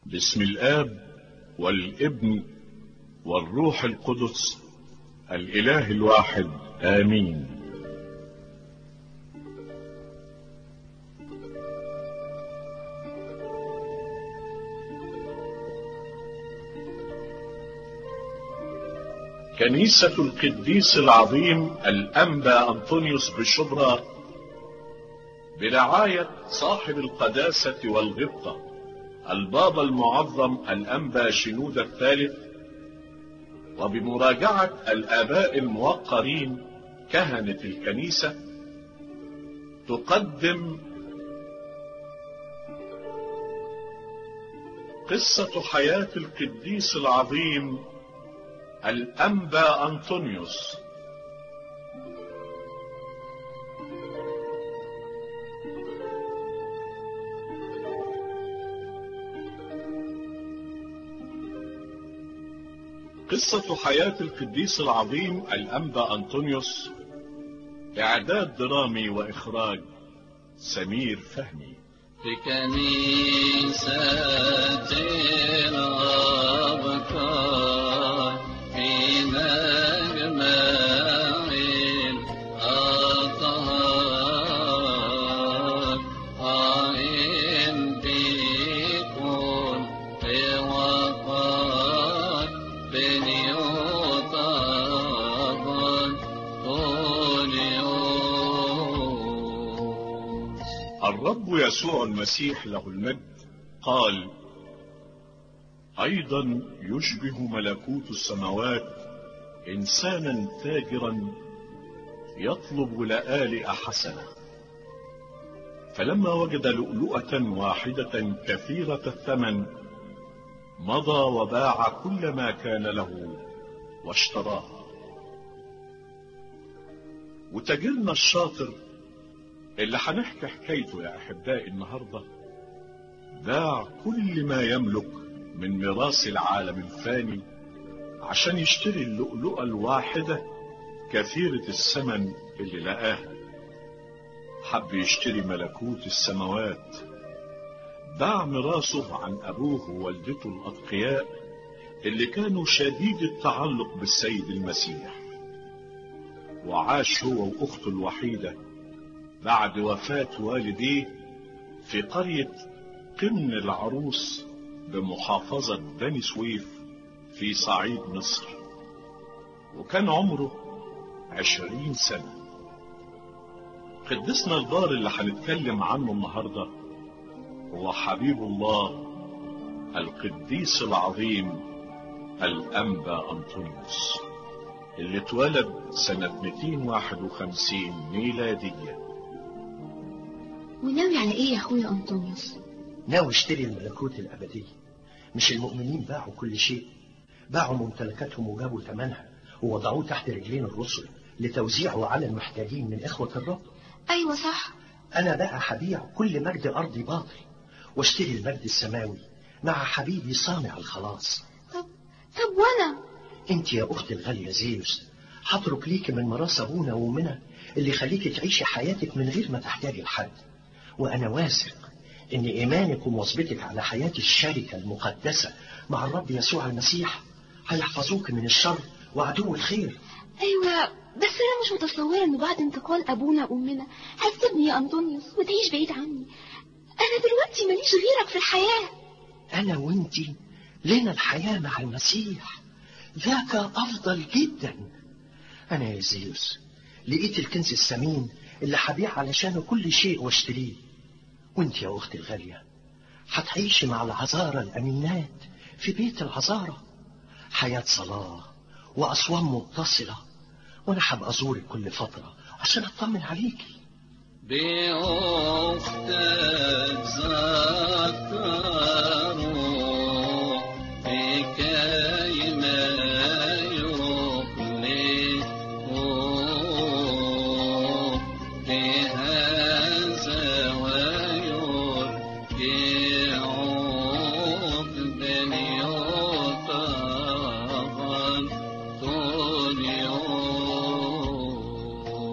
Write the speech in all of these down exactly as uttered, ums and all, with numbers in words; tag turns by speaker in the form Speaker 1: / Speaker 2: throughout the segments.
Speaker 1: باسم الآب والابن والروح القدس الإله الواحد، آمين. كنيسة القديس العظيم الأنبا أنطونيوس بشبرا برعاية صاحب القداسة والغبطة البابا المعظم الأنبا شنودة الثالث، وبمراجعة الآباء الموقرين كهنة الكنيسة، تقدم قصة حياة القديس العظيم الأنبا أنطونيوس. قصة حياة القديس العظيم الأنبا أنطونيوس، إعداد درامي وإخراج سمير فهمي.
Speaker 2: في كنيسة الأبكار في مجمع الأطهار، قائم بكل وقار بنيوطان طوليوس.
Speaker 1: الرب يسوع المسيح له المجد قال: أيضا يشبه ملكوت السماوات إنسانا تاجرا يطلب لآلئ حسنة، فلما وجد لؤلؤة واحدة كثيرة الثمن مضى وباع كل ما كان له واشتراها. وتاجرنا الشاطر اللي هنحكي حكايته يا أحبائي النهاردة باع كل ما يملك من ميراث العالم الفاني عشان يشتري اللؤلؤة الواحدة كثيرة الثمن اللي لقاها. حب يشتري ملكوت السماوات، باع ميراثه عن أبوه ووالدته الأتقياء اللي كانوا شديد التعلق بالسيد المسيح، وعاش هو وأخته الوحيدة بعد وفاة والديه في قرية قمن العروس بمحافظة بني سويف في صعيد مصر، وكان عمره عشرين سنة. قدسنا البار اللي هنتكلم عنه النهاردة هو حبيب الله القديس العظيم الأنبا أنطونيوس، اللي اتولد سنة مئتين وواحد وخمسين ميلادية.
Speaker 3: وناوي على ايه يا اخويا أنطونيوس؟
Speaker 4: ناوي اشتري الملكوت الأبدي. مش المؤمنين باعوا كل شيء؟ باعوا ممتلكاتهم وجابوا ثمنها ووضعوه تحت رجلين الرسل لتوزيعه على المحتاجين من إخوة الرب.
Speaker 3: ايوه صح.
Speaker 4: أنا بقى هبيع كل مجد أرضي باطل واشتري المجد السماوي مع حبيبي صانع الخلاص.
Speaker 3: طب طب وانا؟ انت
Speaker 4: يا أختي الغالية زيوس هترك ليك من ميراث أبونا وأمنا اللي يخليك تعيشي حياتك من غير ما تحتاجي لحد. وأنا واثق إن إيمانك ومواظبتك على حياة الشركة المقدسة مع الرب يسوع المسيح هيحفظوك من الشر وعدو الخير.
Speaker 3: ايوه بس انا مش متصوره انه بعد انتقال ابونا وامنا هتسيبني يا أنطونيوس وتعيش بعيد عني. انا دلوقتي ماليش غيرك في الحياه.
Speaker 4: انا وانتي لنا الحياه مع المسيح، ذاك افضل جدا. انا يا زيوس لقيت الكنز الثمين اللي هبيع علشانه كل شيء واشتريه. وانت يا اختي الغاليه هتعيشي مع العذارى الامينات في بيت العذارى، حياه صلاه واصوام متصله، وانا هبقى ازورك كل فتره عشان اطمن عليكي.
Speaker 2: بأختك ذكروا لكي ما يخلقوا بهذا ويرجعوا بنيوطان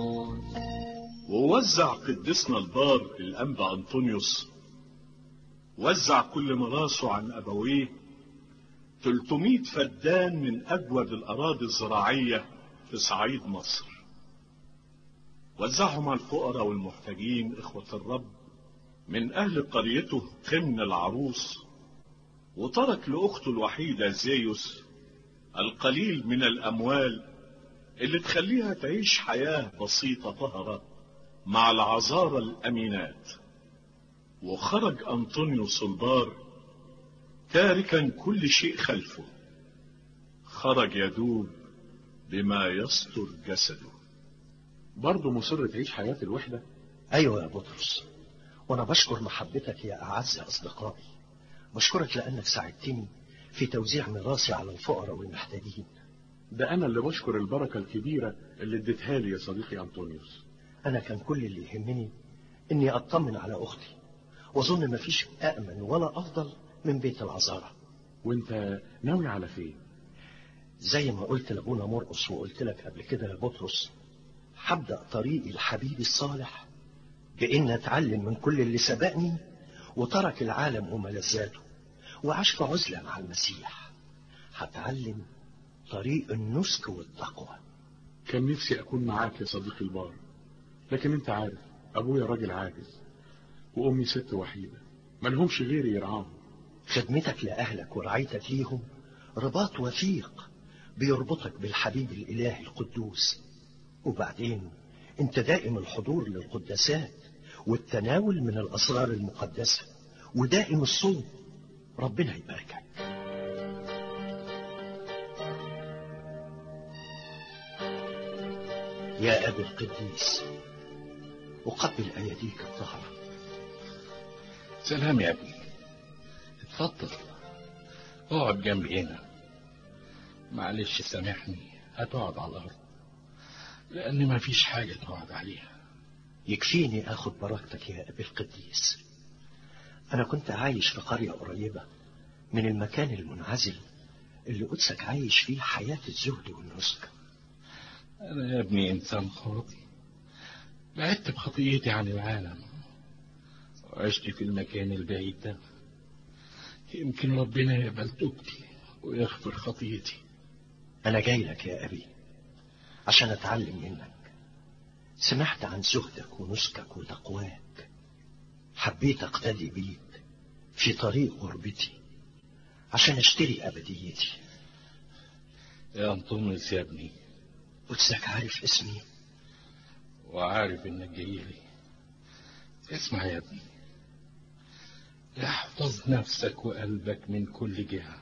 Speaker 2: طوليوس.
Speaker 1: ووزع قدسنا البار الأنبا أنطونيوس وزع كل ميراثه عن أبويه ثلاثمائة فدان من أجود الأراضي الزراعية في صعيد مصر، وزعهم على الفقراء والمحتاجين إخوة الرب من أهل قريته قمن العروس، وترك لأخته الوحيدة زيوس القليل من الأموال اللي تخليها تعيش حياة بسيطة طهرة مع العذارى الأمينات. وخرج أنطونيوس البار تاركا كل شيء خلفه، خرج يدوب بما يستر جسده.
Speaker 5: برضه مصر تعيش حياة الوحدة؟
Speaker 4: أيوة يا بطرس، وأنا بشكر محبتك يا أعز أصدقائي. بشكرك لأنك ساعدتني في توزيع ميراثي على الفقراء والمحتاجين.
Speaker 5: ده أنا اللي بشكر البركة الكبيرة اللي اديتها لي يا صديقي أنطونيوس.
Speaker 4: أنا كان كل اللي يهمني إني أطمن على أختي، وأظن مفيش أأمن ولا أفضل من بيت العذارى.
Speaker 5: وانت ناوي على فين؟
Speaker 4: زي ما قلت لأبونا مرقس وقلت لك قبل كده يا بطرس، هبدأ طريقي لحبيبي الصالح بإن أتعلم من كل اللي سبقني وترك العالم وملذاته وعاش في عزلة مع المسيح. هتعلم طريق النسك والتقوى.
Speaker 5: كان نفسي أكون معاك يا صديقي البار، لكن انت عارف أبويا راجل عاجز وأمي ست وحيدة ملهمش غيري يرعاهم.
Speaker 4: خدمتك لأهلك ورعايتك ليهم رباط وثيق بيربطك بالحبيب الإلهي القدوس. وبعدين انت دائم الحضور للقداسات والتناول من الأسرار المقدسة ودائم الصوم. ربنا يباركك. يا أبي القديس، أقبل أيديك الطهرة.
Speaker 6: سلام يا ابني، اتفضل اقعد جنبي هنا. معلش سامحني، هتقعد على الأرض لأن ما فيش حاجة تقعد عليها.
Speaker 4: يكفيني أخذ بركتك يا أبي القديس. أنا كنت عايش في قرية قريبة من المكان المنعزل اللي قدسك عايش فيه حياة الزهد والنسك.
Speaker 6: أنا يا ابني إنسان خاطئ، بعدت بخطيئتي عن العالم وعشت في المكان البعيد ده. يمكن ربنا يقبل توبتي ويغفر خطيئتي.
Speaker 4: أنا جاي لك يا أبي عشان أتعلم منك. سمعت عن زهدك ونسكك وتقواك، حبيت أقتدي بيك في طريق غربتي عشان أشتري أبديتي.
Speaker 6: يا أنطونيوس يا ابني،
Speaker 4: قدسك عارف اسمي
Speaker 6: وعارف إنك جاي لي. اسمع يا ابني، احفظ نفسك وقلبك من كل جهة،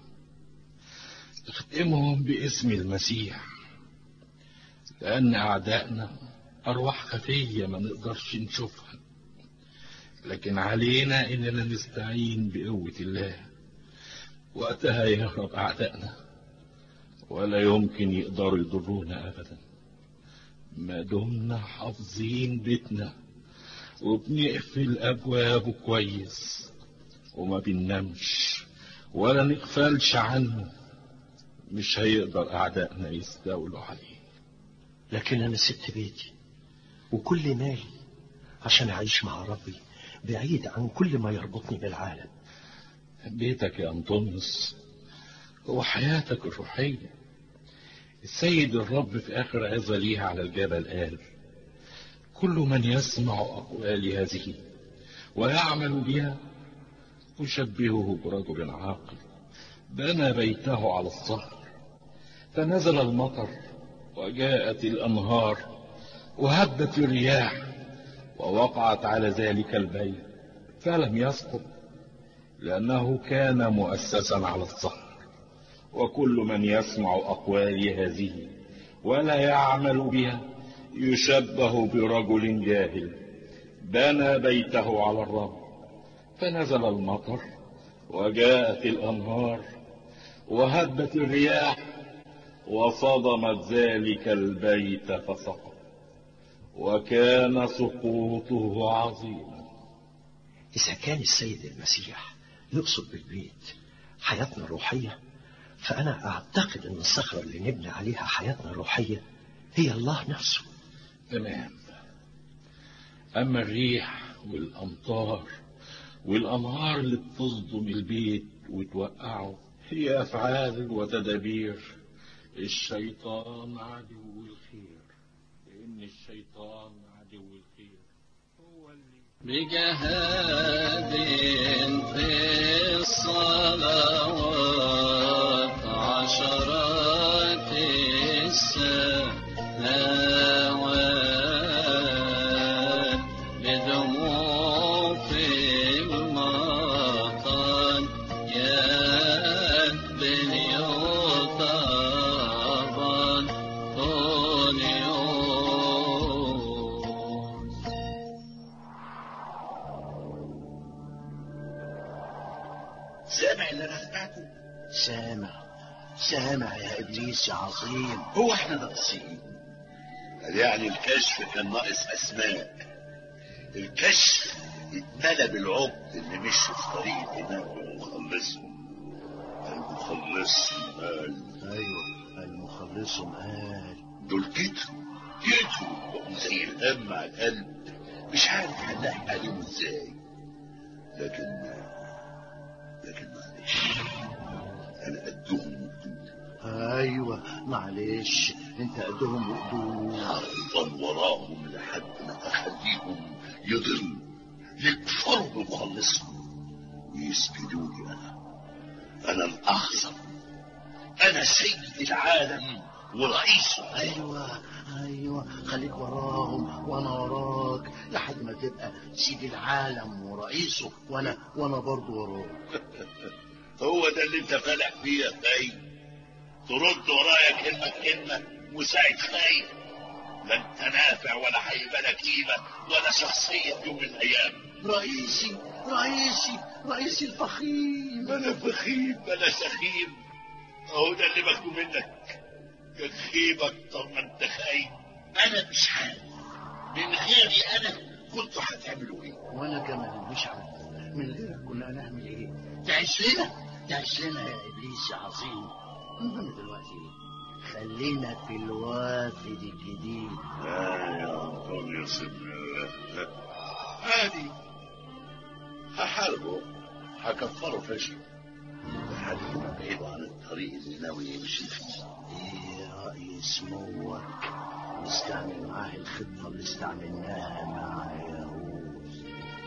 Speaker 6: اختمهم باسم المسيح، لأن أعدائنا أرواح خفية ما نقدرش نشوفها، لكن علينا إننا نستعين بقوة الله. وقتها يهرب أعدائنا ولا يمكن يقدروا يضرونا أبدا، ما دمنا حافظين بيتنا وبنقفل أبوابه كويس وما بننامش ولا نغفلش عنه. مش هيقدر أعدائنا يستولوا عليه.
Speaker 4: لكن أنا سبت بيتي وكل مالي عشان أعيش مع ربي بعيد عن كل ما يربطني بالعالم.
Speaker 6: بيتك يا أنطونيوس هو حياتك الروحية. السيد الرب في آخر عظة ليها على الجبل قال: كل من يسمع أقوالي هذه ويعمل بها أشبهه برجل عاقل بنى بيته على الصخر، فنزل المطر وجاءت الأنهار وهبت الرياح ووقعت على ذلك البيت فلم يسقط، لأنه كان مؤسسا على الصخر. وكل من يسمع أقوالي هذه ولا يعمل بها يشبه برجل جاهل بنى بيته على الرب، فنزل المطر وجاءت الأنهار وهبت الرياح وصدمت ذلك البيت فسقط، وكان سقوطه عظيما.
Speaker 4: إذا كان السيد المسيح يقصد بالبيت حياتنا الروحية، فأنا أعتقد أن الصخرة اللي نبني عليها حياتنا الروحية هي الله نفسه.
Speaker 6: تمام. أما الريح والأمطار والأنهار اللي بتصدم البيت وتوقعه هي أفعال وتدابير الشيطان عدو الخير، لأن الشيطان عدو الخير هو اللي
Speaker 2: بجهاد في الصلوات عشرات السنوات بدموع في المطر يقبل يطبل طول يوم.
Speaker 7: سامع اللي انا سمعته؟
Speaker 4: سامع سامع يا إبليس يا عظيم.
Speaker 7: هو احنا ناقصين؟ قال يعني الكشف كان ناقص اسماء. الكشف اتملى بالعبد اللي مشوا في طريق الإمام المخلصهم. المخلصهم قال
Speaker 4: أيوة المخلصهم قال
Speaker 7: دول كتروا كتروا بقوا زي الهم على القلب، مش عارف هنلاقي عليهم ازاي. لكن لكن معلش انا قدهم وقدود.
Speaker 4: أيوة معلش أنت قدهم وقدود.
Speaker 7: هفضل وراهم لحد ما اخليهم يضلوا يكفروا بمخلصهم ويسجدوني. انا انا الاعظم، انا سيد العالم ورئيسه.
Speaker 4: أيوة أيوة خليك وراهم وأنا وراك لحد ما تبقى سيد العالم ورئيسه، وأنا وأنا برضو وراك.
Speaker 7: هو ده اللي انت فالح فيه يا خاي؟ ترد ورايا كلمة كلمة وساعد خاي؟ لا انت نافع ولا هيبقى لك قيمة ولا شخصية في يوم من الأيام.
Speaker 4: رئيسي رئيسي رئيسي الفخيم.
Speaker 7: بلا فخيم بلا سخيم، اهو ده اللي باخده منك. كخيب اكتر ما انت خايب. انا مش عارف من غيري انا كنتوا هتعملوا ايه؟
Speaker 4: وأنا كمان مش عارف من غيرك كنا هنعمل إيه. تعيش لنا تعيش لنا يا إبليس يا عظيم. المهم دلوقتي خلينا في الوافد الجديد.
Speaker 7: لا يا أنطونيوس ابن عادي، هحاربه هكفره فشل لحد ما بعيده عن الطريق اللي ناوي يمشي فيه.
Speaker 4: ايه رأي سموك نستعمل معاه الخطة اللي استعملناها مع يهوذا؟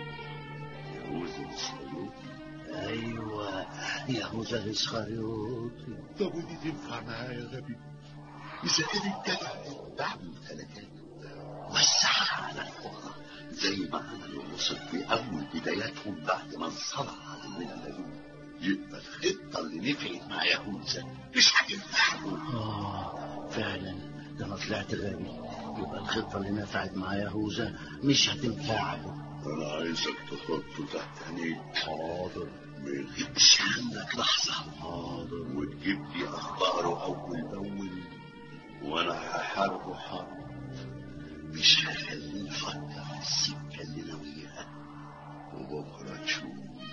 Speaker 7: يهوذا الإسخريوطي؟
Speaker 4: ايوه يهوذا الإسخريوطي.
Speaker 7: طب ودي تنفع معاه يا غبي؟ إذا كان الجدع اتبع ممتلكاته وسعها على الفقراء زي ما عملوا الرسل في أول بداياتهم بعد ما انصنع عدونا اليهود، يبقى الخطة اللي نفعت مع يهوذا مش هتنفع له.
Speaker 4: اه فعلا ده انا طلعت غبي. يبقى الخطة اللي نفعت مع يهوذا مش هتنفع له.
Speaker 7: أنا عايزك تحطه تحت عينيك.
Speaker 4: حاضر.
Speaker 7: ما يغيبش عنك لحظة.
Speaker 4: حاضر.
Speaker 7: وتجيب لي أخباره أول بأول، وأنا هحاربه حرب مش هخليه يفكر في السكة اللي ناويها. وبكرة تشوف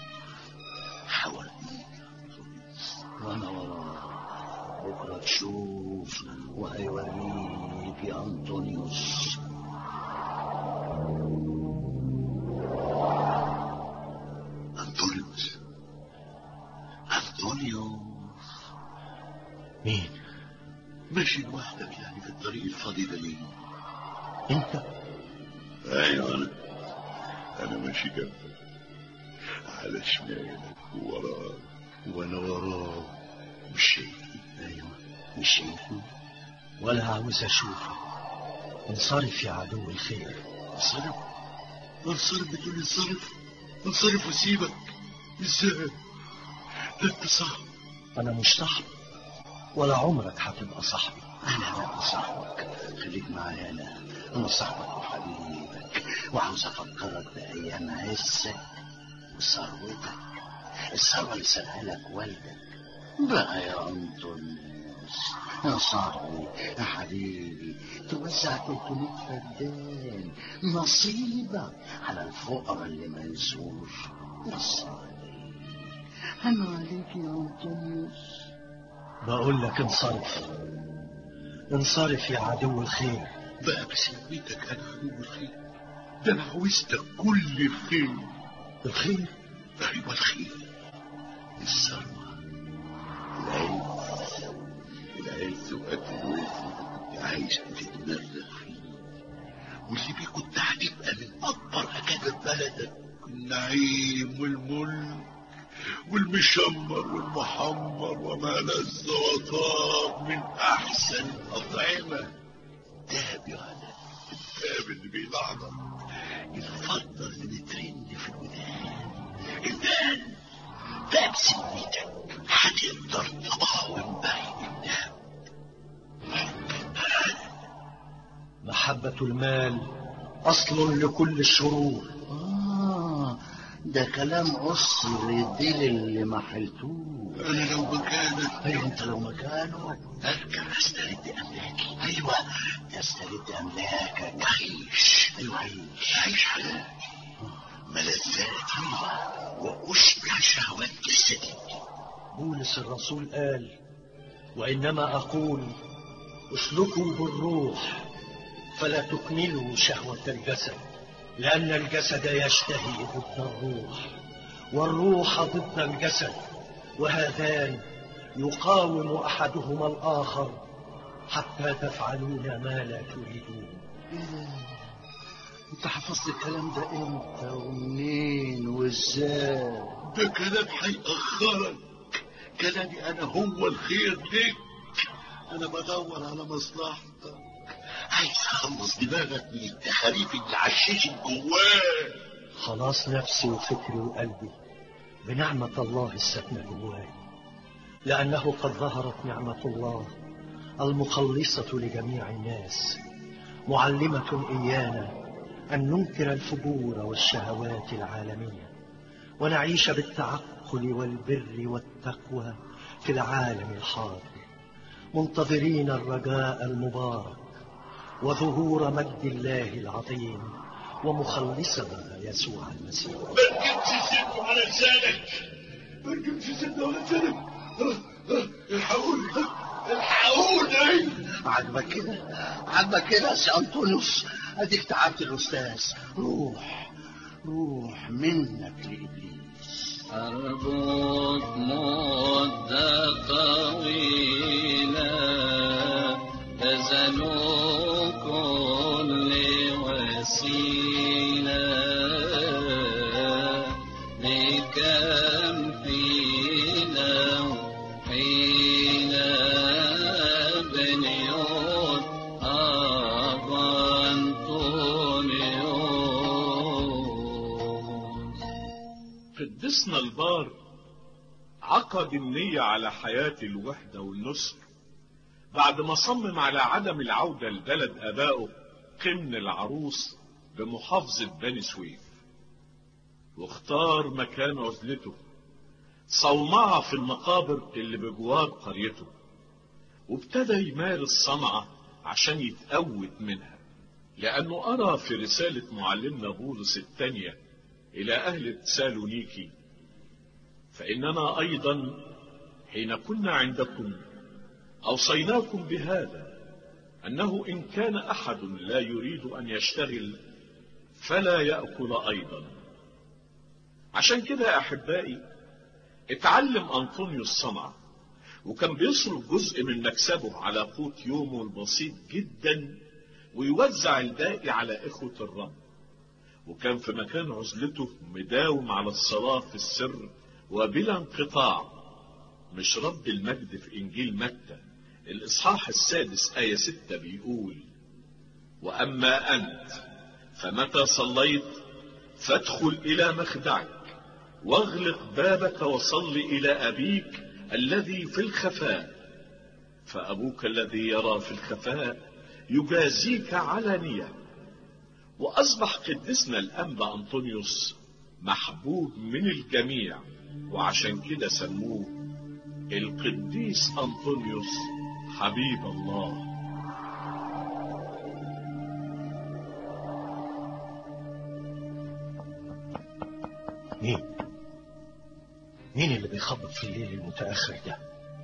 Speaker 7: هوريك
Speaker 4: وانا وراك. بكرة تشوف وهيوريك يا أنطونيوس.
Speaker 7: أنطونيوس أنطونيوس
Speaker 4: مين؟
Speaker 7: ماشي لوحدك يعني في الطريق الفاضي ده ليه؟
Speaker 4: انت؟
Speaker 7: ايوه انا انا ماشي جنبك على شمالك ووراك وانا وراك. مش شايفني؟
Speaker 4: ايوه مش شايفني ولا عاوز اشوفك. انصرف يا عدو الخير.
Speaker 7: انصرف؟ انصرف بتقول انصرف؟ انصرف وسيبك ازاي؟ ده انت صاحبي.
Speaker 4: انا مش صاحبي ولا عمرك هتبقى صاحبي. انا بقى صاحبك. خليك معايا. انا انا صاحبك وحبيبك وعاوز افكرك بايام عزك وثروتك، الثروه اللي سابها لك والدك. بقى يا أنطونيوس يا صاحبي يا حبيبي توزع ثلاثمية فدان نصيبك على الفقراء اللي ما ينسوش. نصيبي أنا عليك يا أنطونيوس. بقول لك انصرف انصرف يا عدو الخير.
Speaker 7: بقى بسميتك أنا عدو الخير؟ ده أنا عاوزتك كل الخير.
Speaker 4: الخير
Speaker 7: أيوة الخير، الثروة، العز، العز وأكل وزن كنت عايش بتتمرغ فيه، واللي بيه كنت هتبقى من أكبر أكابر بلدك، النعيم والملك والمشمر والمحمر وما لذ وطاب من أحسن الأطعمة. دهب يا ولد، الدهب اللي بيلعبك، الفضة اللي بترن في الودان، الآن ده بسميتك هتقدر تقاوم باقي الدهب.
Speaker 4: محبة المال أصل لكل الشرور.
Speaker 7: آه، ده كلام عصر الديل اللي ما حلتوه. أنا لو مكانك، أيوة أنت لو مكانه أرجع أسترد أملاكي. أيوة تسترد أملاكك، عيش. أيوة عيش، عيش حياتي، ملذاتي وأشبع شهوات جسدي.
Speaker 4: بولس الرسول قال: وإنما أقول اسلكوا بالروح فلا تكملوا شهوة الجسد، لأن الجسد يشتهي ضد الروح والروح ضد الجسد، وهذان يقاوم أحدهما الآخر حتى تفعلون ما لا تريدون.
Speaker 7: انت حفظت الكلام ده امتى ومنين وازاي؟ ده كلام هيأخرك، كلامي انا هو الخير ليك. انا بدور على مصلحتك، عايز اخلص دماغك من التخاريف اللي عششت جواك.
Speaker 4: خلاص نفسي وفكري وقلبي بنعمة الله الساكنة جواي، لأنه قد ظهرت نعمة الله المخلصة لجميع الناس، معلمة إيانا أن ننكر الفجور والشهوات العالمية ونعيش بالتعقل والبر والتقوى في العالم الحاضر، منتظرين الرجاء المبارك وظهور مجد الله العظيم ومخلصنا يسوع المسيح.
Speaker 7: ما تجيبش سيدنا على لسانك، ما تجيبش سيدنا على لسانك. الحقوني الحقوني. عجبك كده؟ عجبك كده يا سي أنطونيوس؟ اديك تعبت الأستاذ. روح روح منك لإبليس.
Speaker 2: أرجوك مدة طويلة بذلوا كل وسيلة لكم فينا حين بنيوت أبا أنطونيوس.
Speaker 1: قدسنا البار عقد النية على حياة الوحدة والنصر بعد ما صمم على عدم العودة لبلد أبائه قمن العروس بمحافظة بني سويف، واختار مكان عزلته صومعة في المقابر اللي بجوار قريته، وابتدى يمارس صنعة عشان يتقوت منها، لأنه أرى في رسالة معلمنا بولس الثانية إلى أهل تسالونيكي: فإننا أيضا حين كنا عندكم أوصيناكم بهذا، أنه إن كان أحد لا يريد أن يشتغل فلا يأكل أيضا. عشان كده يا أحبائي اتعلم أنطونيوس صنعة، وكان بيصرف جزء من مكسبه على قوت يومه البسيط جدا ويوزع الباقي على إخوة الرب، وكان في مكان عزلته مداوم على الصلاة في السر وبلا انقطاع. مش رب المجد في إنجيل متى الإصحاح السادس آية ستة بيقول: وأما أنت فمتى صليت فادخل إلى مخدعك واغلق بابك وصل إلى أبيك الذي في الخفاء، فأبوك الذي يرى في الخفاء يجازيك علانية. وأصبح قدسنا الأنبا أنطونيوس محبوب من الجميع، وعشان كده سموه القديس أنطونيوس حبيب الله.
Speaker 4: مين؟ مين اللي بيخبط في الليل المتأخر ده؟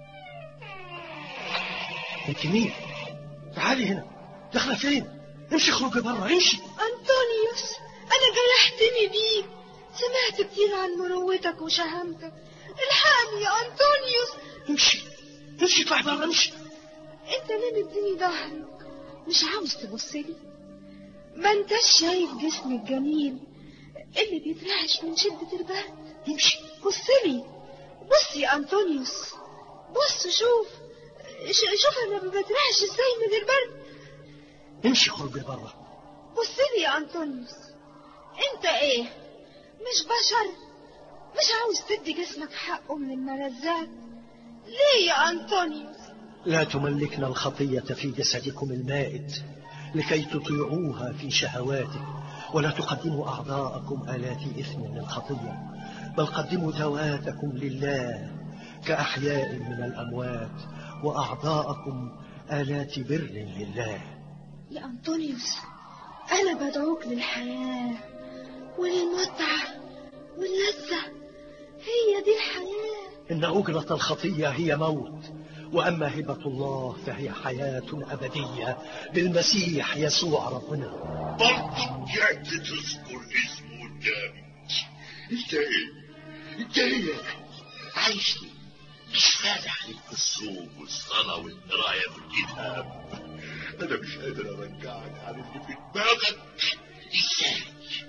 Speaker 4: انت مين؟ تعالي هنا، داخله فين؟ امشي اخرجي بره، امشي.
Speaker 3: أنطونيوس، أنا جرحتني بيك،
Speaker 8: سمعت كتير عن مروتك وشهامتك. الحقني يا أنطونيوس.
Speaker 4: امشي امشي، اطلع بره، امشي.
Speaker 8: انت ليه مديني ظهرك؟ مش عاوز تبصلي؟ ما انتش شايف جسمي الجميل اللي بيترعش من شدة البرد؟
Speaker 4: امشي.
Speaker 8: بصلي، بص يا أنطونيوس، بص شوف شوف انا بترعش ازاي من البرد.
Speaker 4: امشي، خرج بره.
Speaker 8: بصلي يا أنطونيوس، انت ايه مش بشر؟ مش عاوز تدي جسمك حقه من الملذات ليه يا أنطونيوس؟
Speaker 4: لا تملكنا الخطية في جسدكم المائت لكي تطيعوها في شهواتك، ولا تقدموا أعضاءكم آلات إثم للخطية، بل قدموا ذواتكم لله كأحياء من الأموات، وأعضاءكم آلات بر لله.
Speaker 8: يا أنطونيوس، أنا بدعوك للحياة وللمتعة واللذة، هي دي الحياة.
Speaker 4: إن أجرة الخطية هي موت، وأما هبة الله فهي حياة أبدية بالمسيح يسوع ربنا.
Speaker 7: برضه رجعت تذكر اسمه قدامي. انت ايه؟ انت ايه؟ عايشني مش فالح عليك في الصوم والصلاة والقراية بالكتاب. انا مش قادر ارجعك عن اللي في دماغك. ازاي؟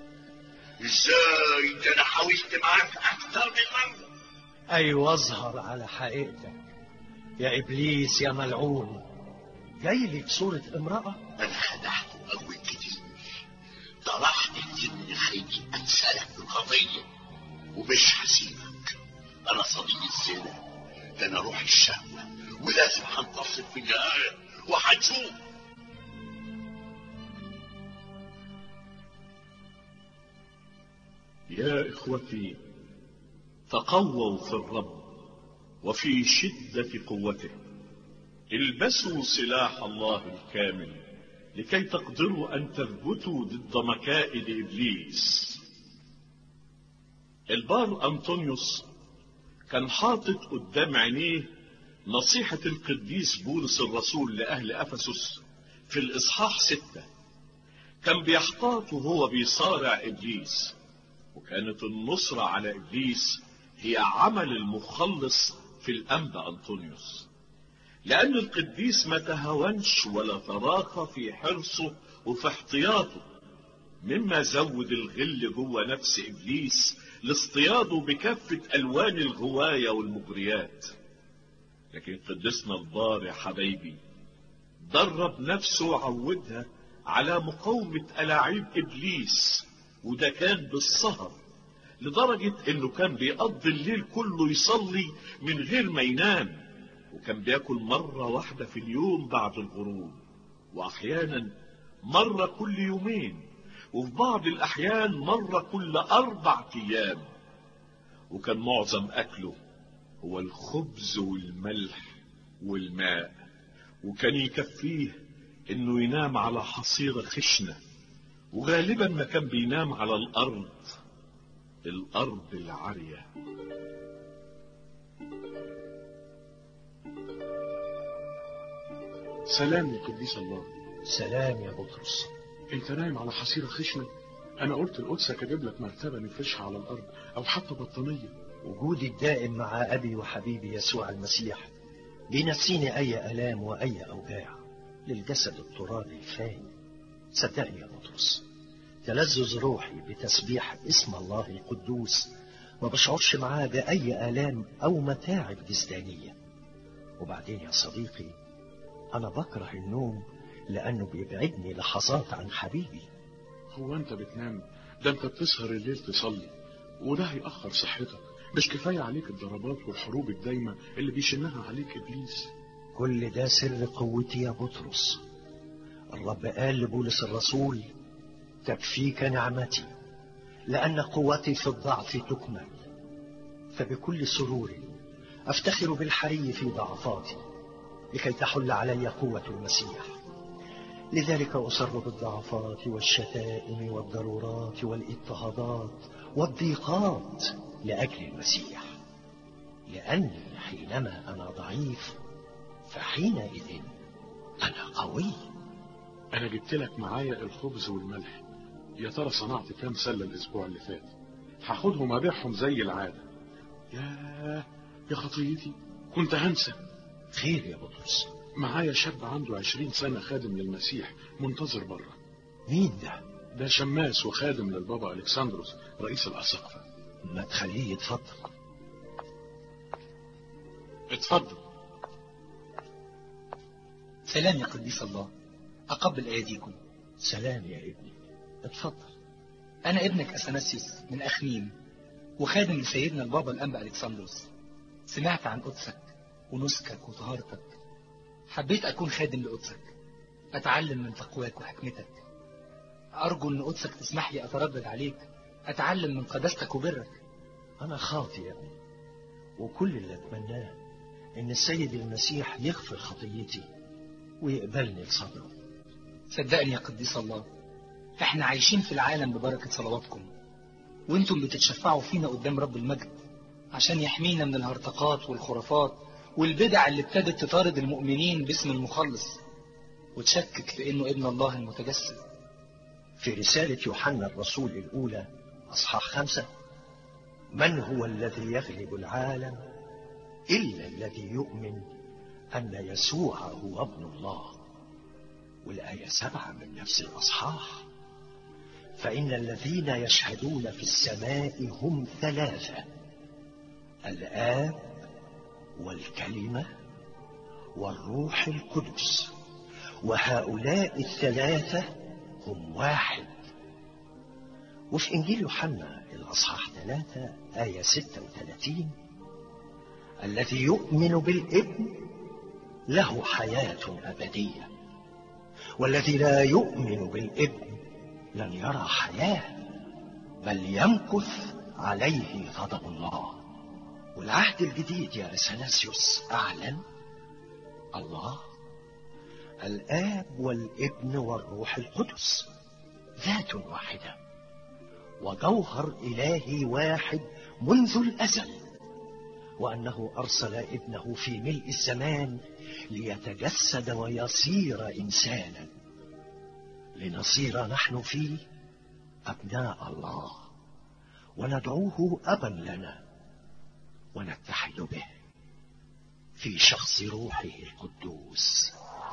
Speaker 7: ازاي؟ ده انا حاولت معاك اكتر من مرة.
Speaker 4: أيوة، اظهر على حقيقتك يا إبليس يا ملعون. جاي لي بصورة امرأة؟
Speaker 7: انا خدعت اول كتير، طرحت كتير من الخير انسالك بالخطية، ومش هسيبك. انا صديق الزنا، ده انا روح الشهوة، ولازم هنتصل في النهاية وهنشوف.
Speaker 1: يا إخوتي، تقووا في الرب وفي شدة قوته، البسوا سلاح الله الكامل لكي تقدروا أن تثبتوا ضد مكائد إبليس. البار أنطونيوس كان حاطط قدام عينيه نصيحة القديس بولس الرسول لأهل أفسس في الإصحاح ستة. كان بيحتاط وهو بيصارع إبليس، وكانت النصرة على إبليس هي عمل المخلص في الأنبا أنطونيوس، لأن القديس ما تهاونش ولا تراخى في حرصه وفي احتياطه، مما زود الغل جوه نفس إبليس لاصطياده بكافة ألوان الغواية والمغريات. لكن قدسنا البار يا حبايبي درب نفسه وعودها على مقاومة ألاعيب إبليس، وده كان بالسهر، لدرجة انه كان بيقضي الليل كله يصلي من غير ما ينام، وكان بياكل مرة واحدة في اليوم بعد الغروب، واحيانا مرة كل يومين، وفي بعض الاحيان مرة كل اربع ايام. وكان معظم اكله هو الخبز والملح والماء، وكان يكفيه انه ينام على حصيرة خشنة، وغالبا ما كان بينام على الارض الارض العارية.
Speaker 5: سلام يا قديس الله.
Speaker 4: سلام يا بطرس.
Speaker 5: انت نايم على حصيرة خشنة؟ انا قلت القدسك اجيب لك مرتبة نفرشها على الارض او حتى بطانية.
Speaker 4: وجودي الدائم مع ابي وحبيبي يسوع المسيح بينسيني اي الام واي اوجاع للجسد الترابي الفاني. صدقني يا بطرس، تلذذ روحي بتسبيح اسم الله القدوس ما بشعرش معاه بأي آلام أو متاعب جسدانية. وبعدين يا صديقي، أنا بكره النوم لأنه بيبعدني لحظات عن حبيبي.
Speaker 5: هو أنت بتنام؟ ده أنت بتسهر الليل تصلي، وده هيأخر صحتك. مش كفاية عليك الضربات والحروب الدايمة اللي بيشنها عليك إبليس؟
Speaker 4: كل ده سر قوتي يا بطرس. الرب قال لبولس الرسول: تكفيك نعمتي لأن قوتي في الضعف تكمل. فبكل سرور أفتخر بالحري في ضعفاتي لكي تحل علي قوة المسيح. لذلك أصر بالضعفات والشتائم والضرورات والاضطهادات والضيقات لأجل المسيح، لأني حينما أنا ضعيف فحينئذ أنا قوي.
Speaker 5: أنا جبت لك معايا الخبز والملح. يا ترى صنعت كام سلة الأسبوع اللي فات؟ هاخدهم ابيعهم زي العادة. يا يا خطيتي، كنت هنسى.
Speaker 4: خير يا بطرس؟
Speaker 5: معايا شاب عنده عشرين سنة خادم للمسيح منتظر بره.
Speaker 4: مين ده؟
Speaker 5: ده شماس وخادم للبابا ألكسندروس رئيس الأساقفة.
Speaker 4: ما تخليه يتفضل.
Speaker 5: اتفضل.
Speaker 9: سلام يا قديس الله، أقبل أيديكم.
Speaker 4: سلام يا ابني، اتفضل.
Speaker 9: أنا ابنك أثناسيوس من أخميم، وخادم لسيدنا البابا الأنبا ألكسندروس. سمعت عن قدسك ونسكك وطهارتك، حبيت أكون خادم لقدسك، أتعلم من تقواك وحكمتك. أرجو أن قدسك تسمح لي أتردد عليك، أتعلم من قداستك وبرك.
Speaker 4: أنا خاطي يا ابني، وكل اللي أتمناه إن السيد المسيح يغفر خطيتي ويقبلني لصدره.
Speaker 9: صدقني يا قديس الله، احنا عايشين في العالم ببركة صلواتكم، وانتم بتتشفعوا فينا قدام رب المجد عشان يحمينا من الهرطقات والخرافات والبدع اللي ابتدت تطارد المؤمنين باسم المخلص وتشكك في انه ابن الله المتجسد.
Speaker 4: في رسالة يوحنا الرسول الأولى أصحاح خمسة: من هو الذي يغلب العالم إلا الذي يؤمن أن يسوع هو ابن الله. والآية سبعة من نفس الأصحاح: فإن الذين يشهدون في السماء هم ثلاثة، الآب والكلمة والروح القدس، وهؤلاء الثلاثة هم واحد. وفي إنجيل يوحنا الأصحاح ثلاثة آية ستة وثلاثين: الذي يؤمن بالابن له حياة أبدية، والذي لا يؤمن بالابن لن يرى حياة بل يمكث عليه غضب الله. والعهد الجديد يا أثناسيوس أعلن الله الآب والابن والروح القدس ذات واحدة وجوهر إلهي واحد منذ الأزل، وأنه أرسل ابنه في ملء الزمان ليتجسد ويصير إنسانا لنصير نحن فيه أبناء الله وندعوه أبا لنا ونتحد به في شخص روحه القدوس.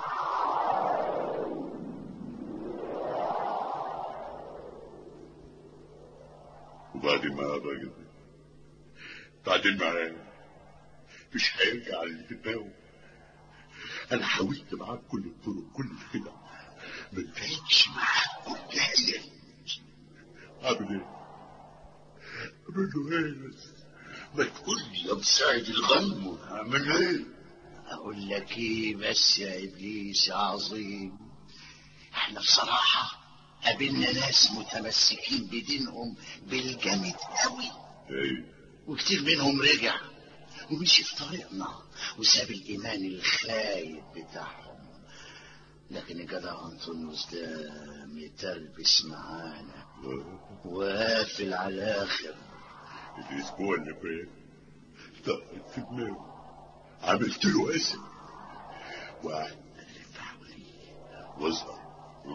Speaker 7: وبعدين ما الراجل ده بعدين معاه مش هيرجع اللي في دماغه. انا حاولت معاك كل الطرق كل الخدع، ما نفعتش معاك كل هي. اعمل ايه؟ اعمل له ايه بس؟ ما تقول لي يا مساعد الغم، اعمل ايه؟
Speaker 10: اقول لك ايه بس يا ابليس يا عظيم، احنا بصراحة قابلنا ناس متمسكين بدينهم بالجامد قوي، وكتير منهم رجع ومشي في طريقنا وساب الايمان الخايب بتاعهم. لكن الجدع انطونيوس ده متربس معانا وقافل على الاخر.
Speaker 7: الاسبوع اللي فات طلعت في دماغه، عملت له اسم وقعدت الف حواليه واظهر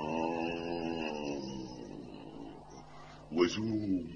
Speaker 7: وزوم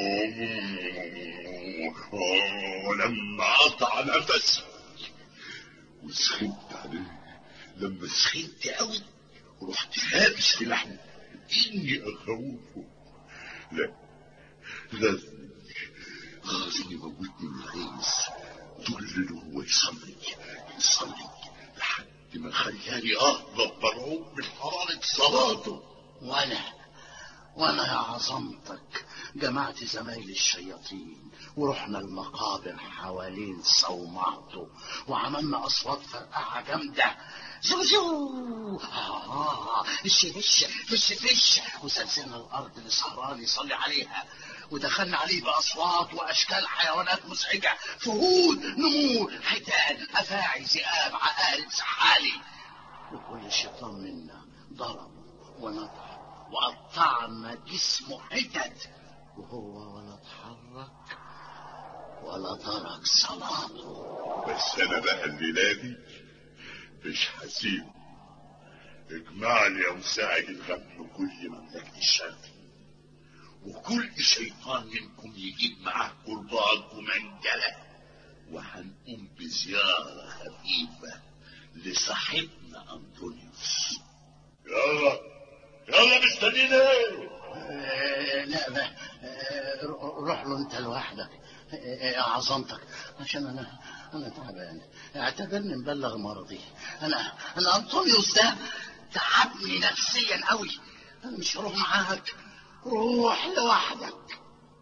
Speaker 7: ولما قطع نفسي وسخنت عليه. لما سخنت قوي ورحت هابس في لحمه اني اخوفه. لا غزني غزني موتني من الغيظ، دلله هو يصلي يصلي لحد ما خلاني اهرب مرعوب من حرارة صلاته.
Speaker 10: وانا وانا يا عظمتك جمعت زمايل الشياطين ورحنا المقابر حوالين صومعته وعملنا اصوات فرقعه جامده، زو زو آه فش فش فش فش، وسلسلنا الارض اللي سهران يصلي عليها، ودخلنا عليه باصوات واشكال حيوانات مزعجه، فهود نمور حيتان افاعي ذئاب عقارب سحالي، وكل شيطان منا ضرب ونطع وقطعنا جسمه حتت، وهو ولا اتحرك ولا ترك صلاته.
Speaker 7: بس انا بقى الليله دي مش هسيبه. اجمعني يا مساعد الغم كل مملكة الشرق وكل شيطان منكم يجيب معاه قربان ومنجلة، وهنقوم بزيارة خفيفة لصاحبنا أنطونيوس. يلا يلا مستنيين ايه؟
Speaker 10: آه لا لا آه روح له انت لوحدك آه عظمتك، عشان انا انا تعبان. اعتبرني مبلغ مرضي. انا انا انطونيوس ده تعبني نفسيا قوي. انا مش هروح معاك، روح لوحدك.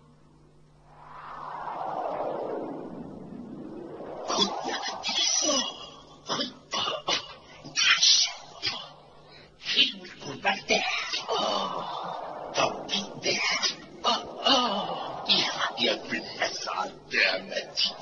Speaker 10: خد يا قديس، خد حلو القربان ده.
Speaker 7: طب ده اه اه يا بالناس عالدعمتي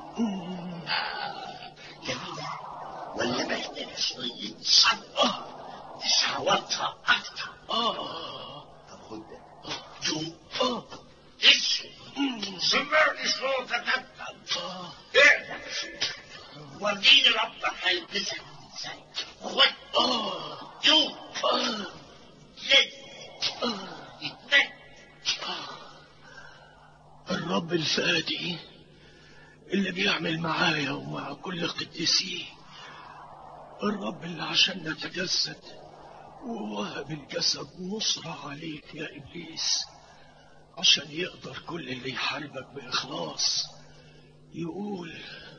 Speaker 10: جميلة ولا محتاجة شوية صدقة تشعوطها أكتر؟
Speaker 7: اه طب خد ده جو اه ايش سمعني صوتك اكتر. ايه وريني ربك هيلبسك ازاي. خد اه جو اه ليه
Speaker 4: الرب الفادي اللي بيعمل معايا ومع كل قديسيه، الرب اللي عشان نتجسد ووهب الجسد نصرة عليك يا إبليس، عشان يقدر كل اللي يحاربك بإخلاص يقول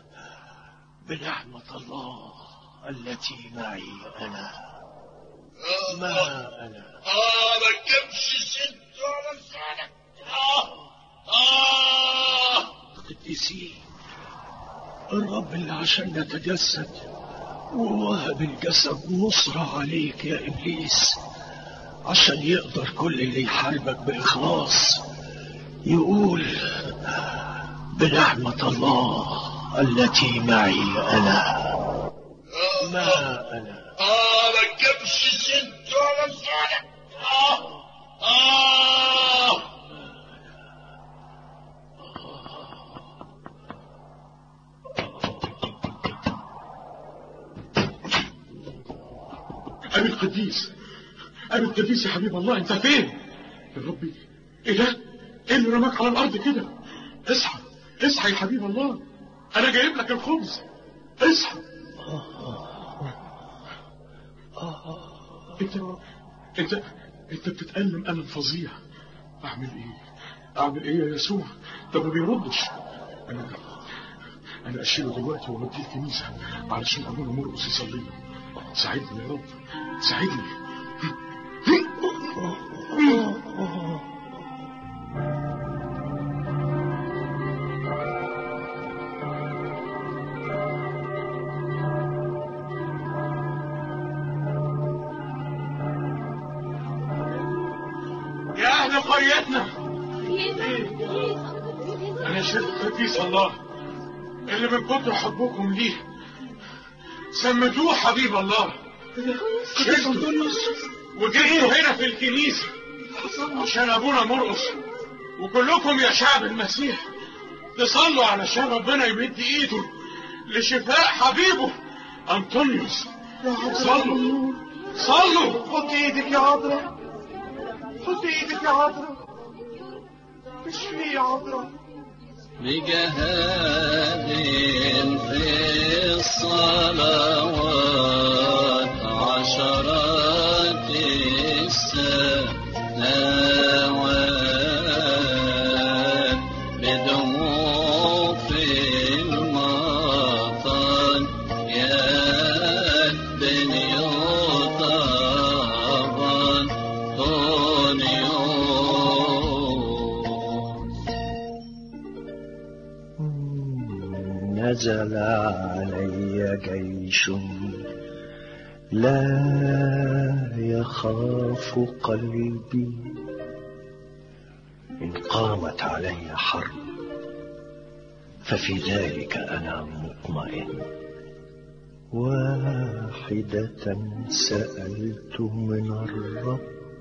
Speaker 4: بنعمة الله التي معي أنا ما أنا.
Speaker 7: آه ما تجيبش ست ولا لسانك. آه آه
Speaker 4: قديسين، الرب اللي عشان نتجسد ووهب الجسد نصرة عليك يا إبليس، عشان يقدر كل اللي يحاربك بإخلاص يقول بنعمة الله التي معي أنا ما أنا.
Speaker 7: آه ما تجيبش ست ولا لسانك. آه آه
Speaker 5: أبي القديس، أبي القديس يا حبيب الله، أنت فين؟ يا ربي، إيه ده؟ إيه اللي رماك على الأرض كده؟ اصحى اصحى يا حبيب الله، أنا جايب لك الخبز، اصحى. أنت أنت أنت بتتألم ألم فظيع. أعمل إيه؟ أعمل إيه يا يسوع؟ ده ما بيردش. أنا أنا أشيله دلوقتي وأوديه الكنيسة علشان أبونا مرقس يصلي. ساعدني يا رب، ساعدني.
Speaker 6: يا أهل قريتنا، أنا شفت قديس الله اللي من كتر حبكم ليه سمتوه حبيب الله. وجيتوا هنا في الكنيسة عشان أبونا مرقس وكلكم يا شعب المسيح تصلوا علشان ربنا يمد إيده لشفاء حبيبه أنطونيوس. صلوا صلوا.
Speaker 4: حط ايدك يا عذراء، حط ايدك يا عذراء، اشفي يا عذراء.
Speaker 2: بجهاد في الصلوات عشرات السنوات بدموع في المطر يا بني طبعا
Speaker 4: نزل علي جيش لا يخاف قلبي، إن قامت علي حرب ففي ذلك أنا مطمئن. واحدة سألت من الرب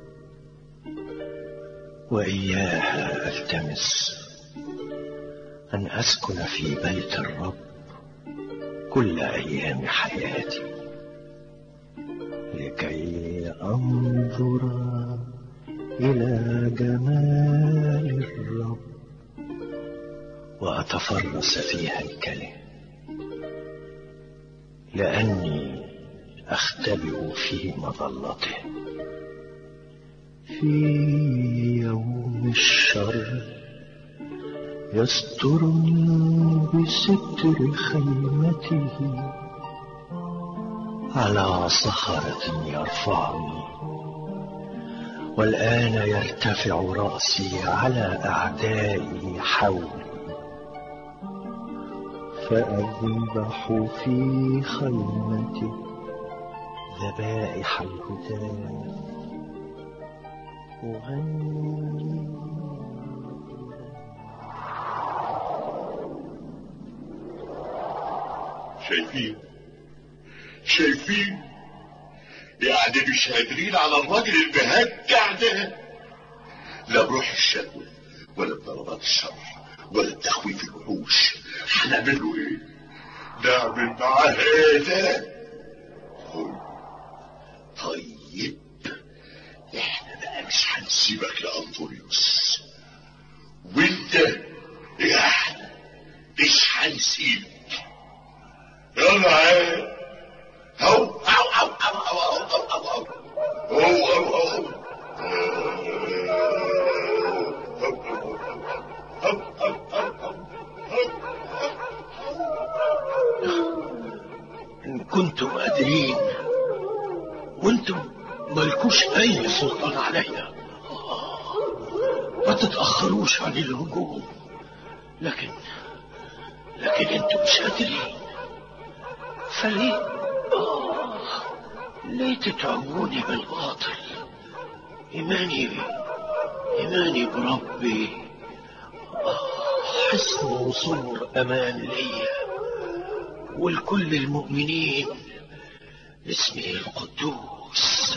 Speaker 4: وإياها ألتمس، أن أسكن في بيت الرب كل أيام حياتي، لكي أنظر إلى جمال الرب وأتفرس في هيكله، لأني أختبئ في مظلته. في يوم الشر يسترني بستر خيمته، على صخرة يرفعني، والآن يرتفع رأسي على أعدائي حولي. فأذبح في خيمتي ذبائح الهتاف، أغني.
Speaker 7: شايفين شايفين يعني مش قادرين على الراجل المهجع ده، لا بروح الشهوة ولا بضربات الشر ولا بتخويف الوحوش. هنعمل له ايه؟ نعمل معاه هذا؟ طيب احنا بقى مش هنسيبك يا انطونيوس، وانت احنا مش هنسيبك. يلا عاد هو او او او او او او او او او
Speaker 4: إن كنتم قادرين وانتم مالكوش أي سلطان علينا، ما تتأخروش عن الهجوم. لكن لكن انتم مش قادرين، فليه آه ليه تتعبوني بالباطل؟ إيماني إيماني بربي آه حسن وصور أمان ليا ولكل المؤمنين اسمه القدوس.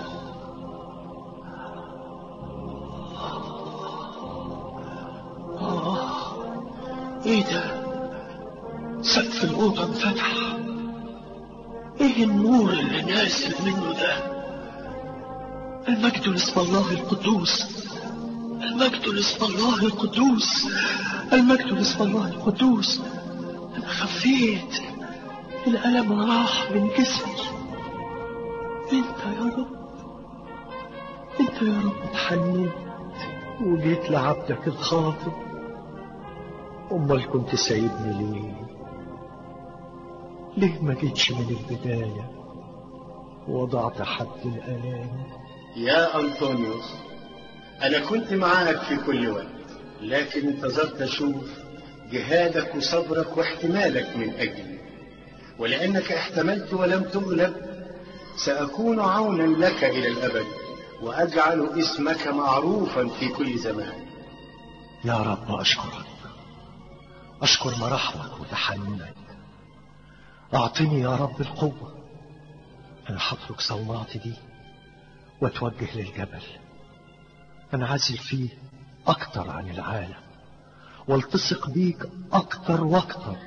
Speaker 4: آه إيه ده؟ سقف الأوضة انفتح. ايه النور اللي نازل منه ده؟ المجد لاسم الله القدوس، المجد لاسم الله القدوس، المجد لاسم الله القدوس. انا خفيت، الألم راح من جسمي. انت يا رب، انت يا رب اتحننت وجيت لعبدك الخاطئ. امال كنت سايبني ليه؟ ليه ما جيتش من البداية ووضعت حد الآن؟
Speaker 11: يا أنطونيوس، أنا كنت معاك في كل وقت، لكن انتظرت أشوف جهادك وصبرك واحتمالك من أجلي، ولأنك احتملت ولم تغلب سأكون عونا لك إلى الأبد، وأجعل اسمك معروفا في كل زمان.
Speaker 4: يا رب أشكرك، أشكر مراحمك وتحننك. أعطني يا رب القوة. أنا هترك صومعتي دي وأتوجه للجبل، أنعزل فيه أكتر عن العالم والتصق بيك أكتر وأكتر.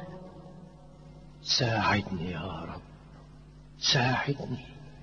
Speaker 4: ساعدني يا رب، ساعدني.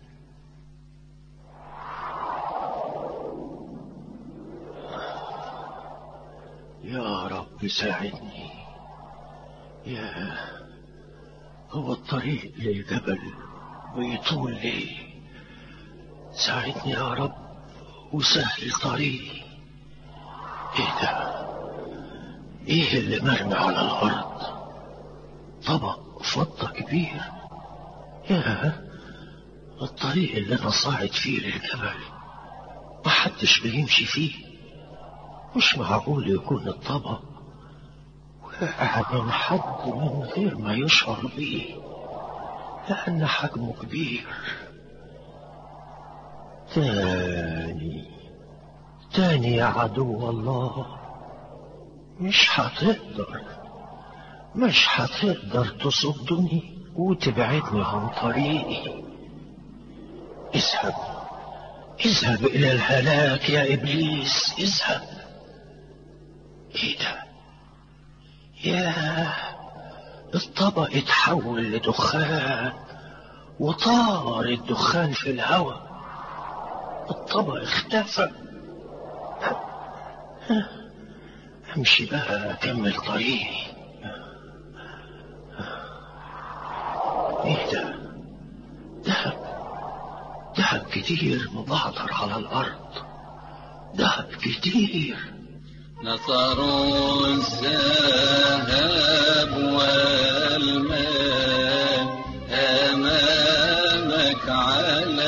Speaker 4: يا رب ساعدني. يا هو الطريق للجبل ويطول لي. ساعدني يا رب وسهل طريقي. ايه ده؟ ايه اللي مرمي على الارض؟ طبق فضة كبير. يا الطريق اللي انا صاعد فيه للجبل محدش بيمشي فيه. مش معقول يكون الطبق وقع من حد من غير ما يشعر بيه، لأن حجمه كبير. تاني تاني يا عدو الله، مش هتقدر مش هتقدر تصدني وتبعدني عن طريقي. اذهب اذهب إلى الهلاك يا إبليس، اذهب. ايه ده؟ ياه، الطبق اتحول لدخان وطار الدخان في الهواء. الطبق اختفى امشي بقى اكمل طريقي. ايه ده؟ دهب دهب كتير مبعثر على الارض، دهب كتير.
Speaker 2: نثروا الذهب والمال أمامك على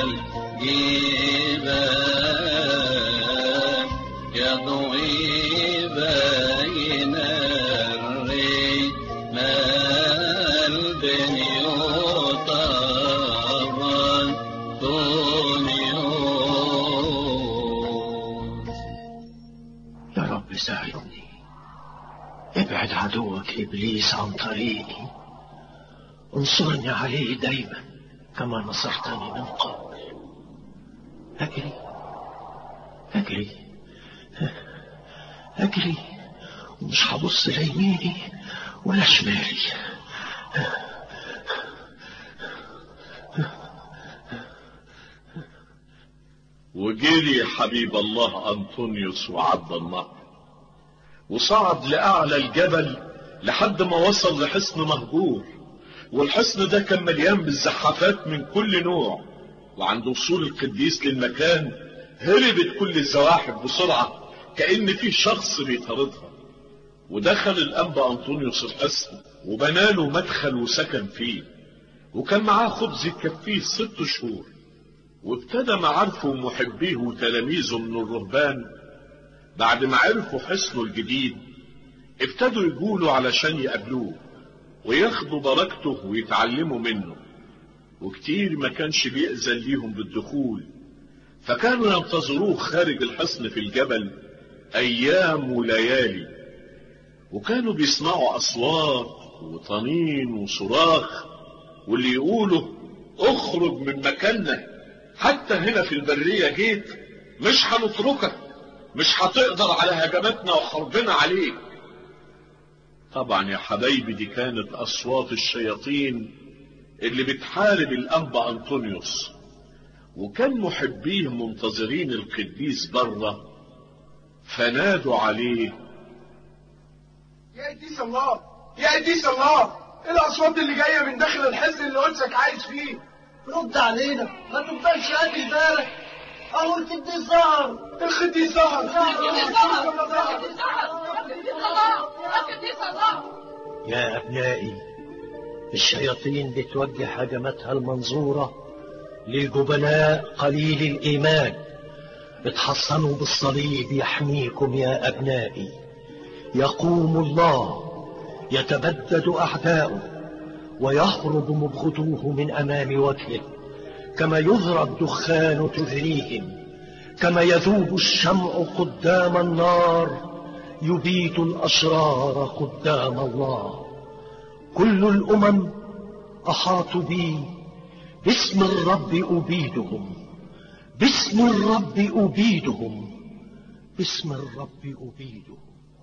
Speaker 2: الجبال، يضوي بين الرمال بنيوت أنطونيوس.
Speaker 4: يا رب ساعدني، ابعد عدوك إبليس عن طريقي، انصرني عليه دايما كما نصرتني من قبل. أجري أجري أجري ومش هبص لا يميني ولا شمالي.
Speaker 1: وجري حبيب الله أنطونيوس وعدى النهر وصعد لأعلى الجبل لحد ما وصل لحصن مهجور، والحصن ده كان مليان بالزحافات من كل نوع. وعند وصول القديس للمكان هربت كل الزواحف بسرعة كأن في شخص بيطاردها. ودخل الأنبا أنطونيوس الحصن وبناله مدخل وسكن فيه، وكان معاه خبز يكفيه ست شهور. وابتدى معارفه ومحبيه وتلاميذه من الرهبان بعد ما عرفوا حصنه الجديد ابتدوا يقولوا علشان يقابلوه وياخدوا بركته ويتعلموا منه. وكتير ما كانش بيأذن ليهم بالدخول، فكانوا ينتظروه خارج الحصن في الجبل ايام وليالي. وكانوا بيسمعوا اصوات وطنين وصراخ، واللي يقولوا اخرج من مكاننا، حتى هنا في البرية جيت، مش هنتركك، مش هتقدر على هجماتنا وحربنا عليك. طبعا يا حبايبي دي كانت اصوات الشياطين اللي بتحارب الانبا انطونيوس. وكان محبيه منتظرين القديس بره، فنادوا عليه:
Speaker 12: يا قديس الله، يا قديس الله، ايه الاصوات اللي جايه من داخل الحصن اللي قدسك عايش فيه؟
Speaker 10: رد علينا، ما تفضلش قد بالك. اهو القديس ظهر،
Speaker 12: القديس ظهر،
Speaker 4: يا أبنائي، الشياطين بتوجه هجماتها المنظورة لجبناء قليل الإيمان. اتحصنوا بالصليب يحميكم يا أبنائي. يقوم الله يتبدد أعداؤه ويهرب مبغضوه من أمام وجهه، كما يذرى الدخان تذريهم، كما يذوب الشمع قدام النار يبيد الأشرار قدام الله. كل الأمم أحاطوا بي، باسم الرب أبيدهم، باسم الرب أبيدهم، باسم الرب أبيدهم.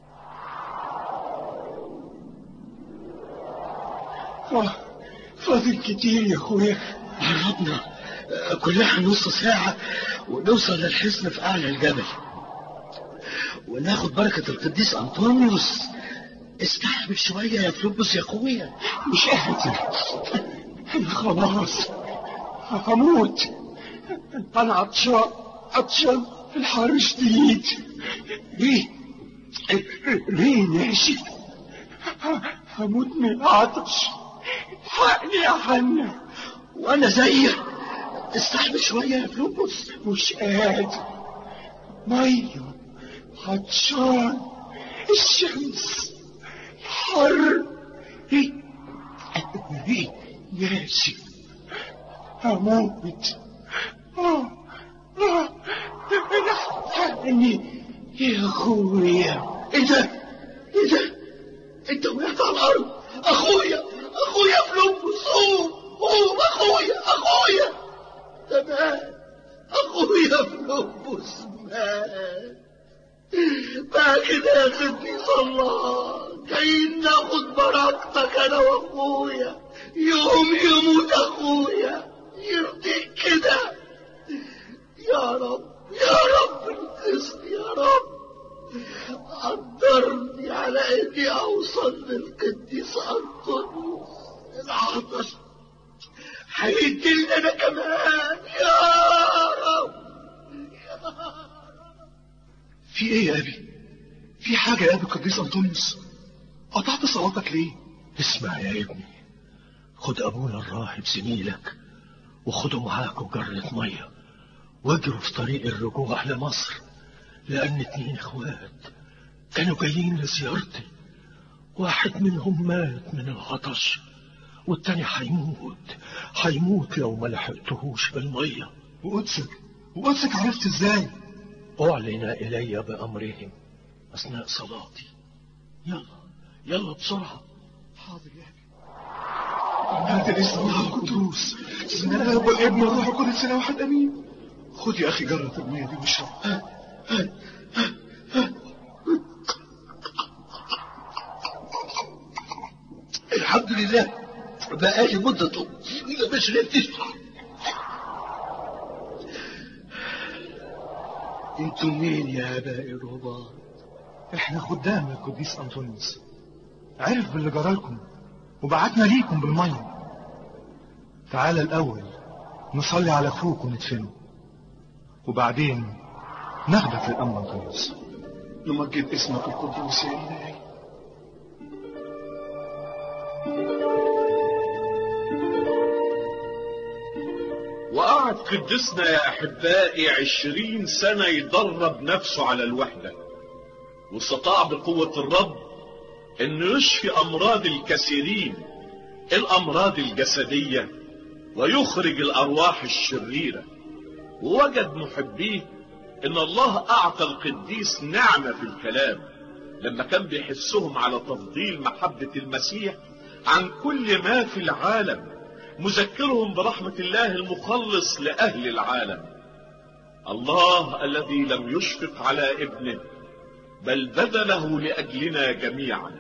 Speaker 12: فاضل كتير يا اخويا،
Speaker 10: قربنا، كلها نص ساعة ونوصل للحصن في أعلى الجبل وناخد بركة القديس أنطونيوس. استحمل شوية يا فلوبس يا اخويا.
Speaker 12: مش قادر، انا خلاص هموت. انا عطشان عطشان، الحر شديد، ليه ليه ناشف، هموت من العطش. حقني يا حنا.
Speaker 10: وانا زيك، استحمل شوية يا فلوبس.
Speaker 12: مش قادر، مية، عطشان، الشمس، حر، ايه ناشف، هموت. اه اه حقني يا اخويا.
Speaker 10: ايه ده ايه ده انت وقعت على الارض. اخويا اخويا فلوبس، قوم قوم اخويا اخويا. ده مات اخويا فلوبس، مات. بقى كده يا قديس الله، جايين ناخد بركتك انا واخويا. يوم يموت اخويا يرضيك كده؟ يا رب يا رب انقذني
Speaker 7: قدرني على اني اوصل للقديس انطونيوس. العطش هيدينا انا كمان يا رب.
Speaker 5: في ايه يا ابي؟ في حاجة يا ابي قديس انطونيوس؟ قطعت صلاتك ليه؟
Speaker 4: اسمع يا ابني، خد ابونا الراهب زميلك وخدوا معاكم جرة مية واجروا في طريق الرجوع لمصر، لان اتنين اخوات كانوا جايين لزيارتي، واحد منهم مات من العطش والتاني هيموت هيموت لو ما لحقتهوش بالمية.
Speaker 5: وقدسك وقدسك عرفت ازاي؟
Speaker 4: اعلن الي بامرهم اثناء صلاتي. يلا يلا بسرعة.
Speaker 5: حاضر يا ابي. انت لسه روح القدوس، اسم الاب والابن والروح القدس اله واحد امين. خد يا اخي جرة المية دي واشرب.
Speaker 7: الحمد لله، بقالي مدة طويلة ما شربتش.
Speaker 5: انتم مين يا ابائي الرهبان؟ احنا خدام القديس انطونيوس، عرف باللي جرالكم وبعتنا ليكم بالمية. تعالى الاول نصلي على اخوك وندفنه، وبعدين ناخدك للأنبا انطونيوس نمجد اسمك القدوس يا إلهي.
Speaker 1: وقعد قدسنا يا أحبائي عشرين سنة يدرب نفسه على الوحدة، واستطاع بقوة الرب أنه يشفي أمراض الكثيرين، الأمراض الجسدية، ويخرج الأرواح الشريرة. ووجد محبيه ان الله اعطى القديس نعمة في الكلام لما كان بيحسهم على تفضيل محبة المسيح عن كل ما في العالم، مذكرهم برحمة الله المخلص لأهل العالم. الله الذي لم يشفق على ابنه بل بذله لأجلنا جميعا.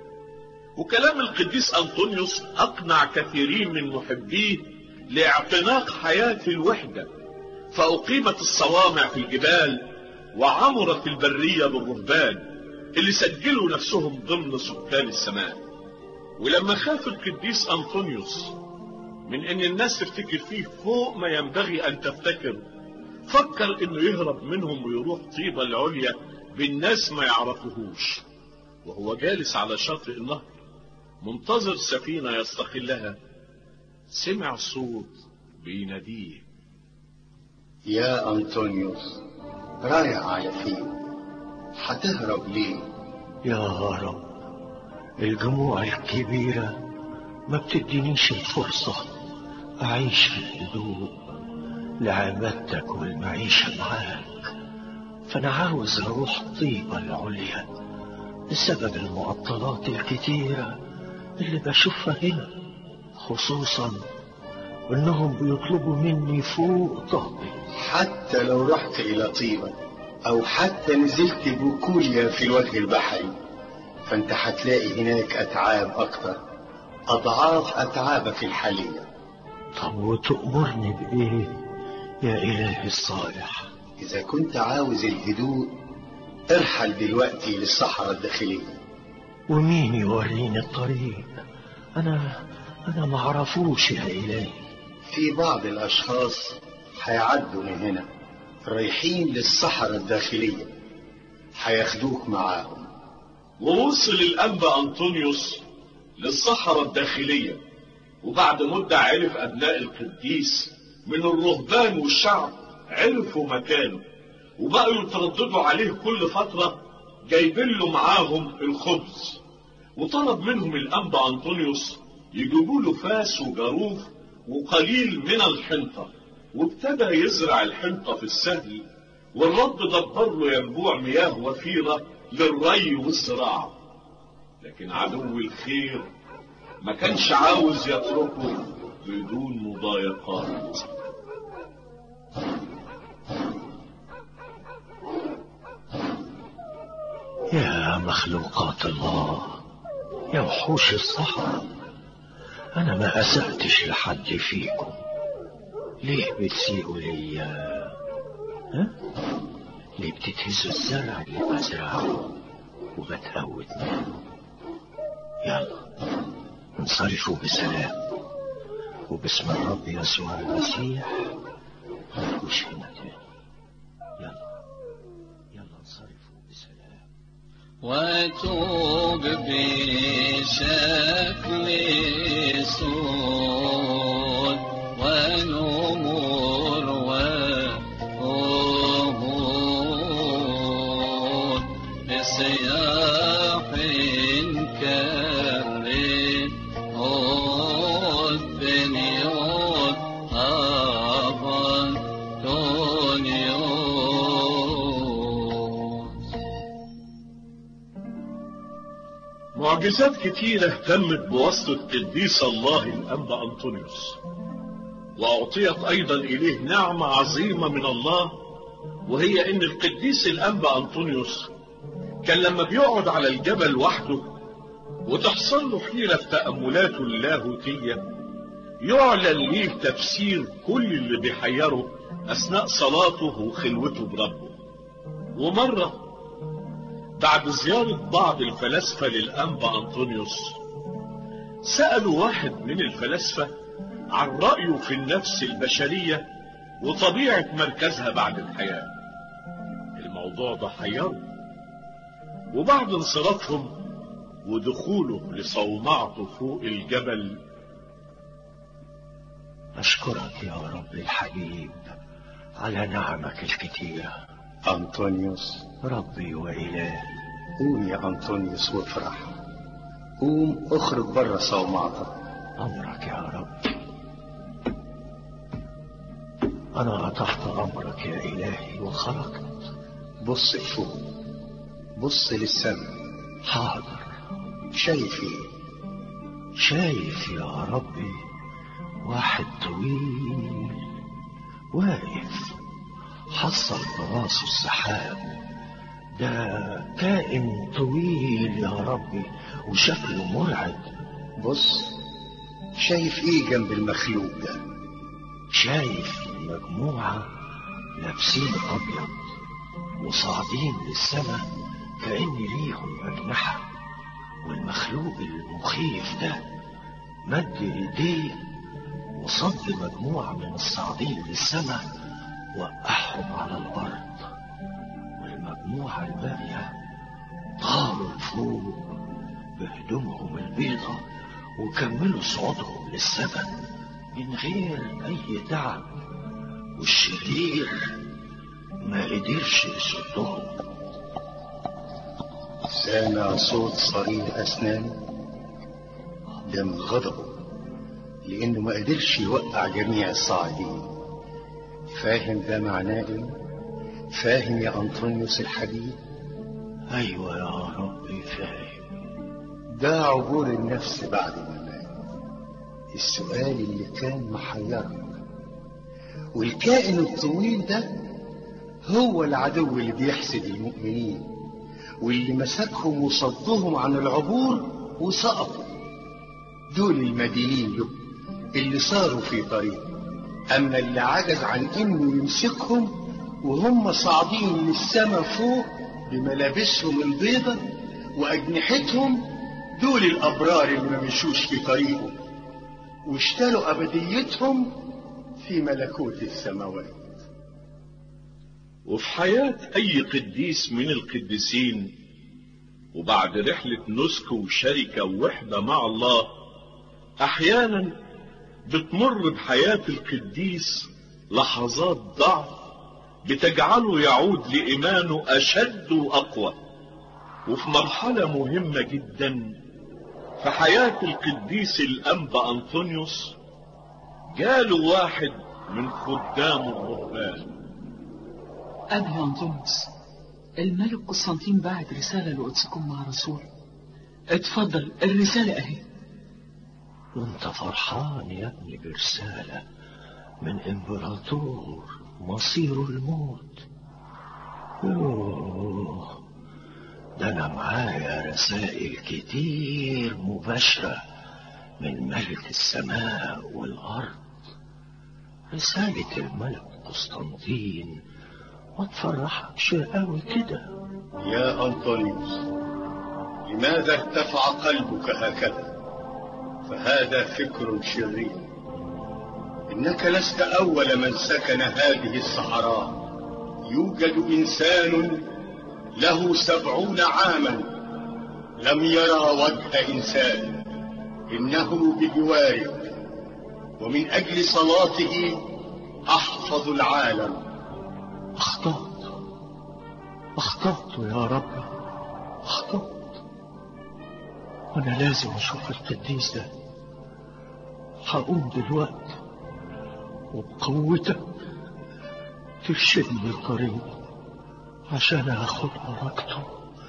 Speaker 1: وكلام القديس أنطونيوس أقنع كثيرين من محبيه لاعتناق حياة الوحدة، فأقيمت الصوامع في الجبال وعمرت البرية بالرهبان اللي سجلوا نفسهم ضمن سكان السماء. ولما خاف القديس أنطونيوس من ان الناس تفتكر فيه فوق ما ينبغي ان تفتكر، فكر انه يهرب منهم ويروح طيبة العليا بالناس ما يعرفوهوش. وهو جالس على شاطئ النهر منتظر سفينة يستقلها، سمع صوت بيناديه:
Speaker 11: يا أنطونيوس، رايح على فين؟ هتهرب ليه؟
Speaker 4: يا رب، الجموع الكبيرة ما بتدينيش الفرصة أعيش في الهدوء لعبادتك والمعيشة معاك، فأنا عاوز أروح طيبة العليا بسبب المعطلات الكتيرة اللي بشوفها هنا، خصوصا إنهم بيطلبوا مني فوق طاقتي.
Speaker 11: حتى لو رحت إلى طيبة أو حتى نزلت بوكوليا في الوجه البحري، فأنت هتلاقي هناك أتعاب أكتر، أضعاف أتعابك الحالية.
Speaker 4: طب وتأمرني بإيه يا إلهي الصالح؟
Speaker 11: إذا كنت عاوز الهدوء ارحل دلوقتي للصحراء الداخلية.
Speaker 4: ومين يوريني الطريق؟ أنا أنا معرفوش يا إلهي.
Speaker 11: في بعض الأشخاص هيعدوا من هنا رايحين للصحراء الداخلية، هياخدوك معاهم.
Speaker 1: ووصل الأنبا أنطونيوس للصحراء الداخلية، وبعد مدة عرف أبناء القديس من الرهبان والشعب عرفوا مكانه، وبقوا يترددوا عليه كل فترة جايبين له معاهم الخبز. وطلب منهم الأنبا أنطونيوس يجيبوا له فاس وجاروف وقليل من الحنطة، وابتدى يزرع الحنطة في السهل، والرب دبر له ينبوع مياه وفيرة للري والزراعة. لكن عدو الخير ما كانش عاوز يتركه بدون مضايقات.
Speaker 4: يا مخلوقات الله، يا وحوش الصحراء، أنا ما أسأتش لحد فيكم، ليه بتسيئوا ليا؟ ها؟ ليه بتتهزوا الزرع اللي بزرعه وبتقوت منه؟ يلا انصرفوا بسلام، وباسم الرب يسوع المسيح ما تجوش هنا تاني. يلا يلا انصرفوا بسلام.
Speaker 2: وتوب بشكل سود ونمور وهمود بصياح كريم هود بنيوت أبان دونيوت.
Speaker 1: معجزات كتيرة اهتمت بواسطة قديس الله الأنبا أنطونيوس، وأعطيت أيضا إليه نعمة عظيمة من الله، وهي إن القديس الأنبا أنطونيوس كان لما بيقعد على الجبل وحده وتحصل له حيرة في تأملاته اللاهوتية يعلن ليه تفسير كل اللي بيحيره أثناء صلاته وخلوته بربه. ومرة بعد زيارة بعض الفلاسفة للأنبا أنطونيوس سألوا واحد من الفلاسفة عن رأيه في النفس البشرية وطبيعة مركزها بعد الحياة. الموضوع ده حيره، وبعد انصرافهم ودخوله لصومعته فوق الجبل:
Speaker 4: أشكرك يا رب الحبيب على نعمك الكتيرة.
Speaker 11: أنطونيوس
Speaker 4: ربي وإلهي،
Speaker 11: قوم يا أنطونيوس وافرح، قوم اخرج بره صومعتك.
Speaker 4: أمرك يا رب، أنا تحت أمرك يا إلهي وخرجت.
Speaker 11: بص لفوق، بص للسماء.
Speaker 4: حاضر.
Speaker 11: شايف ايه؟
Speaker 4: شايف يا ربي واحد طويل واقف حصل براسه السحاب. ده كائن طويل يا ربي وشكله مرعب.
Speaker 11: بص، شايف ايه جنب المخلوق ده؟
Speaker 4: شايف مجموعة لابسين أبيض وصاعدين للسماء كأن ليهم أجنحة، والمخلوق المخيف ده مد ايديه وصد مجموعة من الصاعدين للسماء وقعهم على الأرض، والمجموعة الباقية طاروا لفوق بهدومهم البيضة وكملوا صعودهم للسماء من غير أي تعب، والشرير ما قدرش يصدهم.
Speaker 11: سامع صوت صرير أسنان، ده من غضبه لأنه ما قدرش يوقع جميع الصاعدين. فاهم ده معناه ايه؟ فاهم يا أنطونيوس الحبيب؟
Speaker 4: أيوة يا ربي فاهم.
Speaker 11: ده عبور النفس بعد ما مات، السؤال اللي كان محيرك. والكائن الطويل ده هو العدو اللي بيحسد المؤمنين، واللي مسكهم وصدهم عن العبور وسقطوا. دول المدينين له اللي صاروا في طريق، أما اللي عجز عن إنه يمسكهم وهم صاعدين للسما فوق بملابسهم البيضة وأجنحتهم، دول الأبرار اللي ما مشوش في طريقه واشتروا أبديتهم في ملكوت السماوات.
Speaker 1: وفي حياة أي قديس من القديسين وبعد رحلة نسك وشركة ووحدة مع الله أحيانا بتمر بحياة القديس لحظات ضعف بتجعله يعود لإيمانه أشد وأقوى. وفي مرحلة مهمة جدا في حياة القديس الأنبا أنطونيوس جاله واحد من خدام الرهبان.
Speaker 13: أبي أنطونيوس، الملك قسطنطين بعت رسالة لقدسكم مع رسول. اتفضل الرسالة أهي.
Speaker 4: وانت فرحان يا ابني برسالة من امبراطور مصيره الموت؟ يوه، ده انا معايا رسائل كتير مباشرة من ملك السماء والارض. رسالة الملك قسطنطين ما تفرحكش قوي كده؟
Speaker 11: يا أنطونيوس، لماذا ارتفع قلبك هكذا؟ فهذا فكر شرير. إنك لست أول من سكن هذه الصحراء. يوجد إنسان له سبعون عاما لم يرى وجه إنسان، إنه بجوارك، ومن أجل صلاته أحفظ العالم.
Speaker 4: أخطأت أخطأت يا رب، أخطأت. وأنا لازم أشوف القديس ده. هقوم دلوقتي وبقوتك ترشدني الطريق عشان أخد بركته.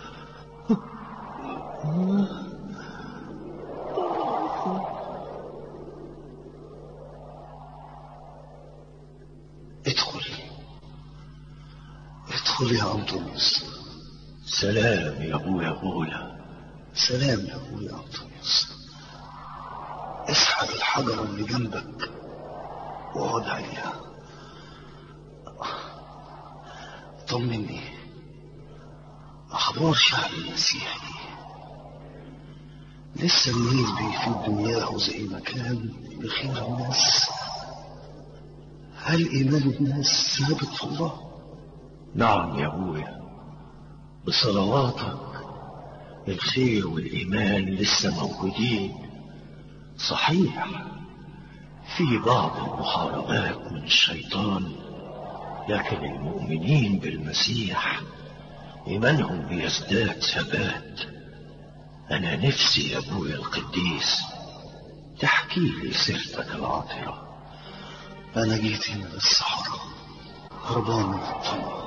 Speaker 10: ادخل ادخل يا أنطونيوس.
Speaker 4: سلام يا أبويا بولا.
Speaker 10: سلام يا أبويا أنطونيوس. اسحب الحجرة اللي جنبك واقعد عليها. طمني، أخبار شعب المسيح لسه النيل بيفيد مياهه زي ما كان بخير الناس؟ هل إيمان الناس ثابت في الله؟
Speaker 4: نعم يا أبويا، بصلواتك الخير والإيمان لسه موجودين. صحيح في بعض المحاربات من الشيطان، لكن المؤمنين بالمسيح إيمانهم بيزداد ثبات. أنا نفسي يا أبويا القديس تحكي لي سيرتك العاطرة.
Speaker 10: أنا جيت هنا للصحراء هربان من الطمع.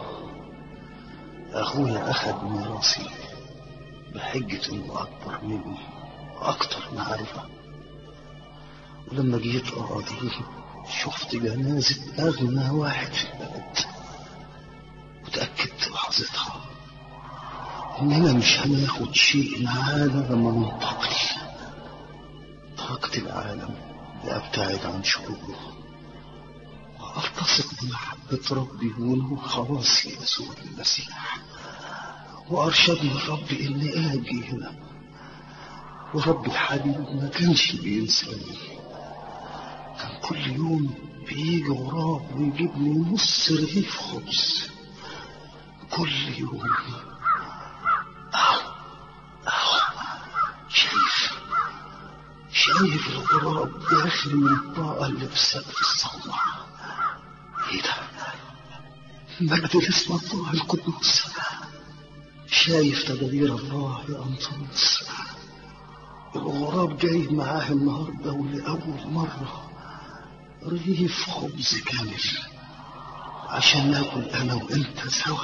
Speaker 10: أخويا أخذ ميراثي بحجة إنه أكبر مني وأكتر معرفة، ولما جيت أراضيه شفت جنازة أغنى واحد في البلد، وتأكدت لحظتها إننا مش هناخد شيء معانا لما ننتقل. تركت العالم لأبتعد عن شروره وألتصق بمحبة ربي ونور خلاصي يسوع المسيح. وأرشدني الرب إني آجي هنا، ورب الحبيب ما كانش بينساني. كان كل يوم بيجي وراه ويجيبني نص رغيف خبز كل يوم. أهو أهو شايف شايف الغراب داخل من الطاقة اللي في سقف الصومعة. ايه ده؟ مجد لاسم الله القدوس. شايف تدابير الله يا أنطونيوس. الغراب جاي معاه النهارده ولأول مرة رغيف خبز كامل عشان ناكل أنا وأنت سوا.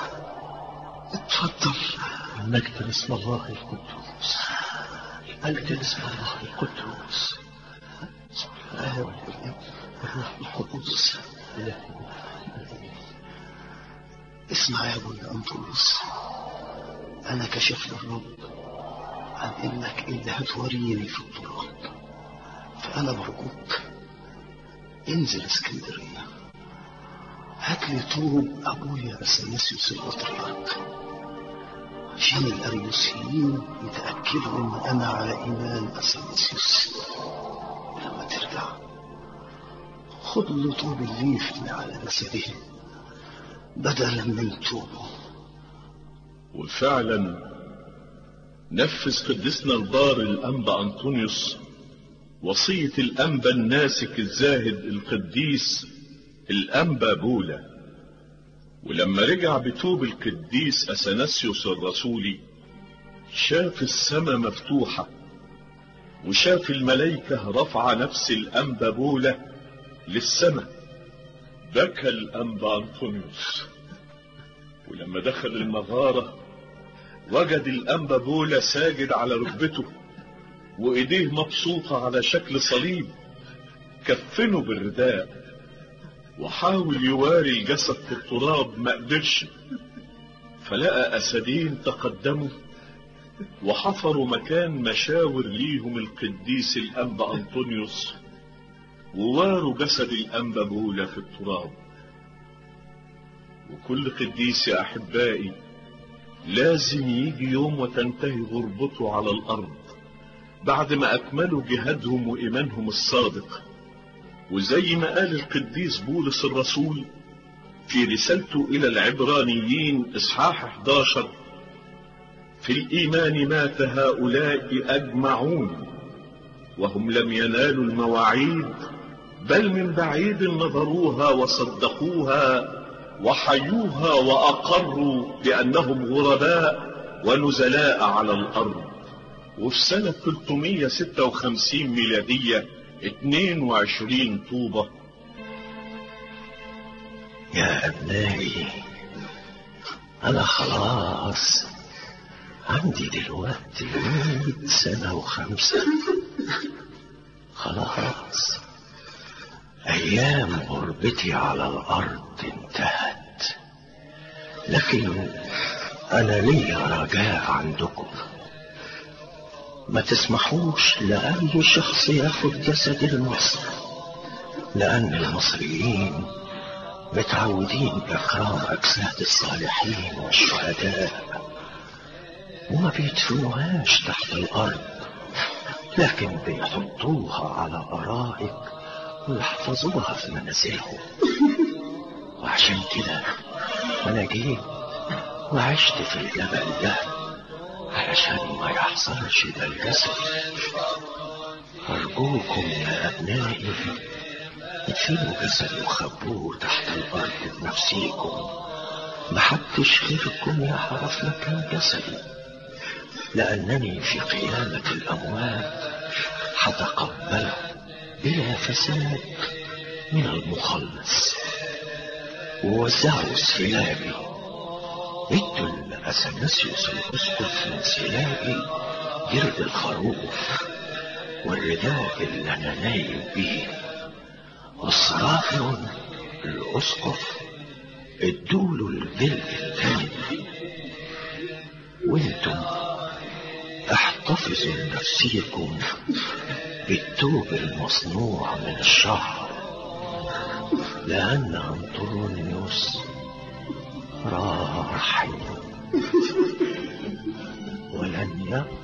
Speaker 10: اتفضل.
Speaker 4: المجد لاسم الله القدوس، المجد لاسم الله القدوس.
Speaker 10: آه والروح القدس. اسمع يا ابو أنطونيوس، أنا كشف الرب عن إنك اللي هتوريني في الطرق، فأنا برجوك انزل اسكندرية، هات لي طوب أبويا أثناسيوس البطريرك عشان الأريوسيين يتأكدوا إن أنا على إيمان أثناسيوس. لما ترجع خد له طوب الليف اللي على جسده بدلا من طوبه.
Speaker 1: وفعلا نفذ قدسنا البار الأنبا أنطونيوس وصية الأنبا الناسك الزاهد القديس الأنبا بولا. ولما رجع بتوب القديس أثناسيوس الرسولي شاف السماء مفتوحة، وشاف الملائكة رفع نفس الأنبا بولا للسماء. بكى الأنبا أنطونيوس، ولما دخل المغارة وجد الأنبا بولا ساجد على ركبته وإيديه مبسوطة على شكل صليب، كفنه بالرداء وحاول يواري الجسد في التراب ما قدرش. فلقى أسدين تقدموا وحفروا مكان مشاور ليهم القديس الأنبا أنطونيوس، وواروا جسد الأنبا بولا في التراب. وكل قديس يا أحبائي لازم يجي يوم وتنتهي غربته على الأرض بعد ما أكملوا جهادهم وإيمانهم الصادق. وزي ما قال القديس بولس الرسول في رسالته إلى العبرانيين إصحاح إحدى عشر: في الإيمان مات هؤلاء أجمعون وهم لم ينالوا المواعيد، بل من بعيد نظروها وصدقوها وحيوها وأقروا بأنهم غرباء ونزلاء على الأرض. وفي سنة ثلاثمائة وستة وخمسين ميلادية اثنين وعشرين طوبة.
Speaker 4: يا أبنائي، أنا خلاص عندي دلوقتي مئة سنة وخمسة. خلاص أيام غربتي على الأرض انتهت، لكن أنا لي رجاء عندكم. ما تسمحوش لأي شخص ياخد جسد المصري، لأن المصريين متعودين إكرام أجساد الصالحين والشهداء وما بيدفنوهاش تحت الأرض، لكن بيحطوها على أرائك ويحفظوها في منازلهم. وعشان كده أنا جيت وعشت في الجبل ده علشان ما يحصلش ده الجسد. أرجوكم يا أبنائي ادفنوا جسد وخبوه تحت الأرض بنفسيكم، محدش غيركم يعرف مكان جسدي، لأنني في قيامة الأموات حتقبله بلا فساد من المخلص. ووزعوا سلابي، ادوا لأثناسيوس الأسقف من سلابي جلد الخروف والرداء اللي أنا نايم بيه، والصرافيون الأسقف ادوله الجلد الثاني. وانتم احتفظوا لنفسيكم بالثوب المصنوع من الشعر، لأن أنطونيوس راح ولن يبقى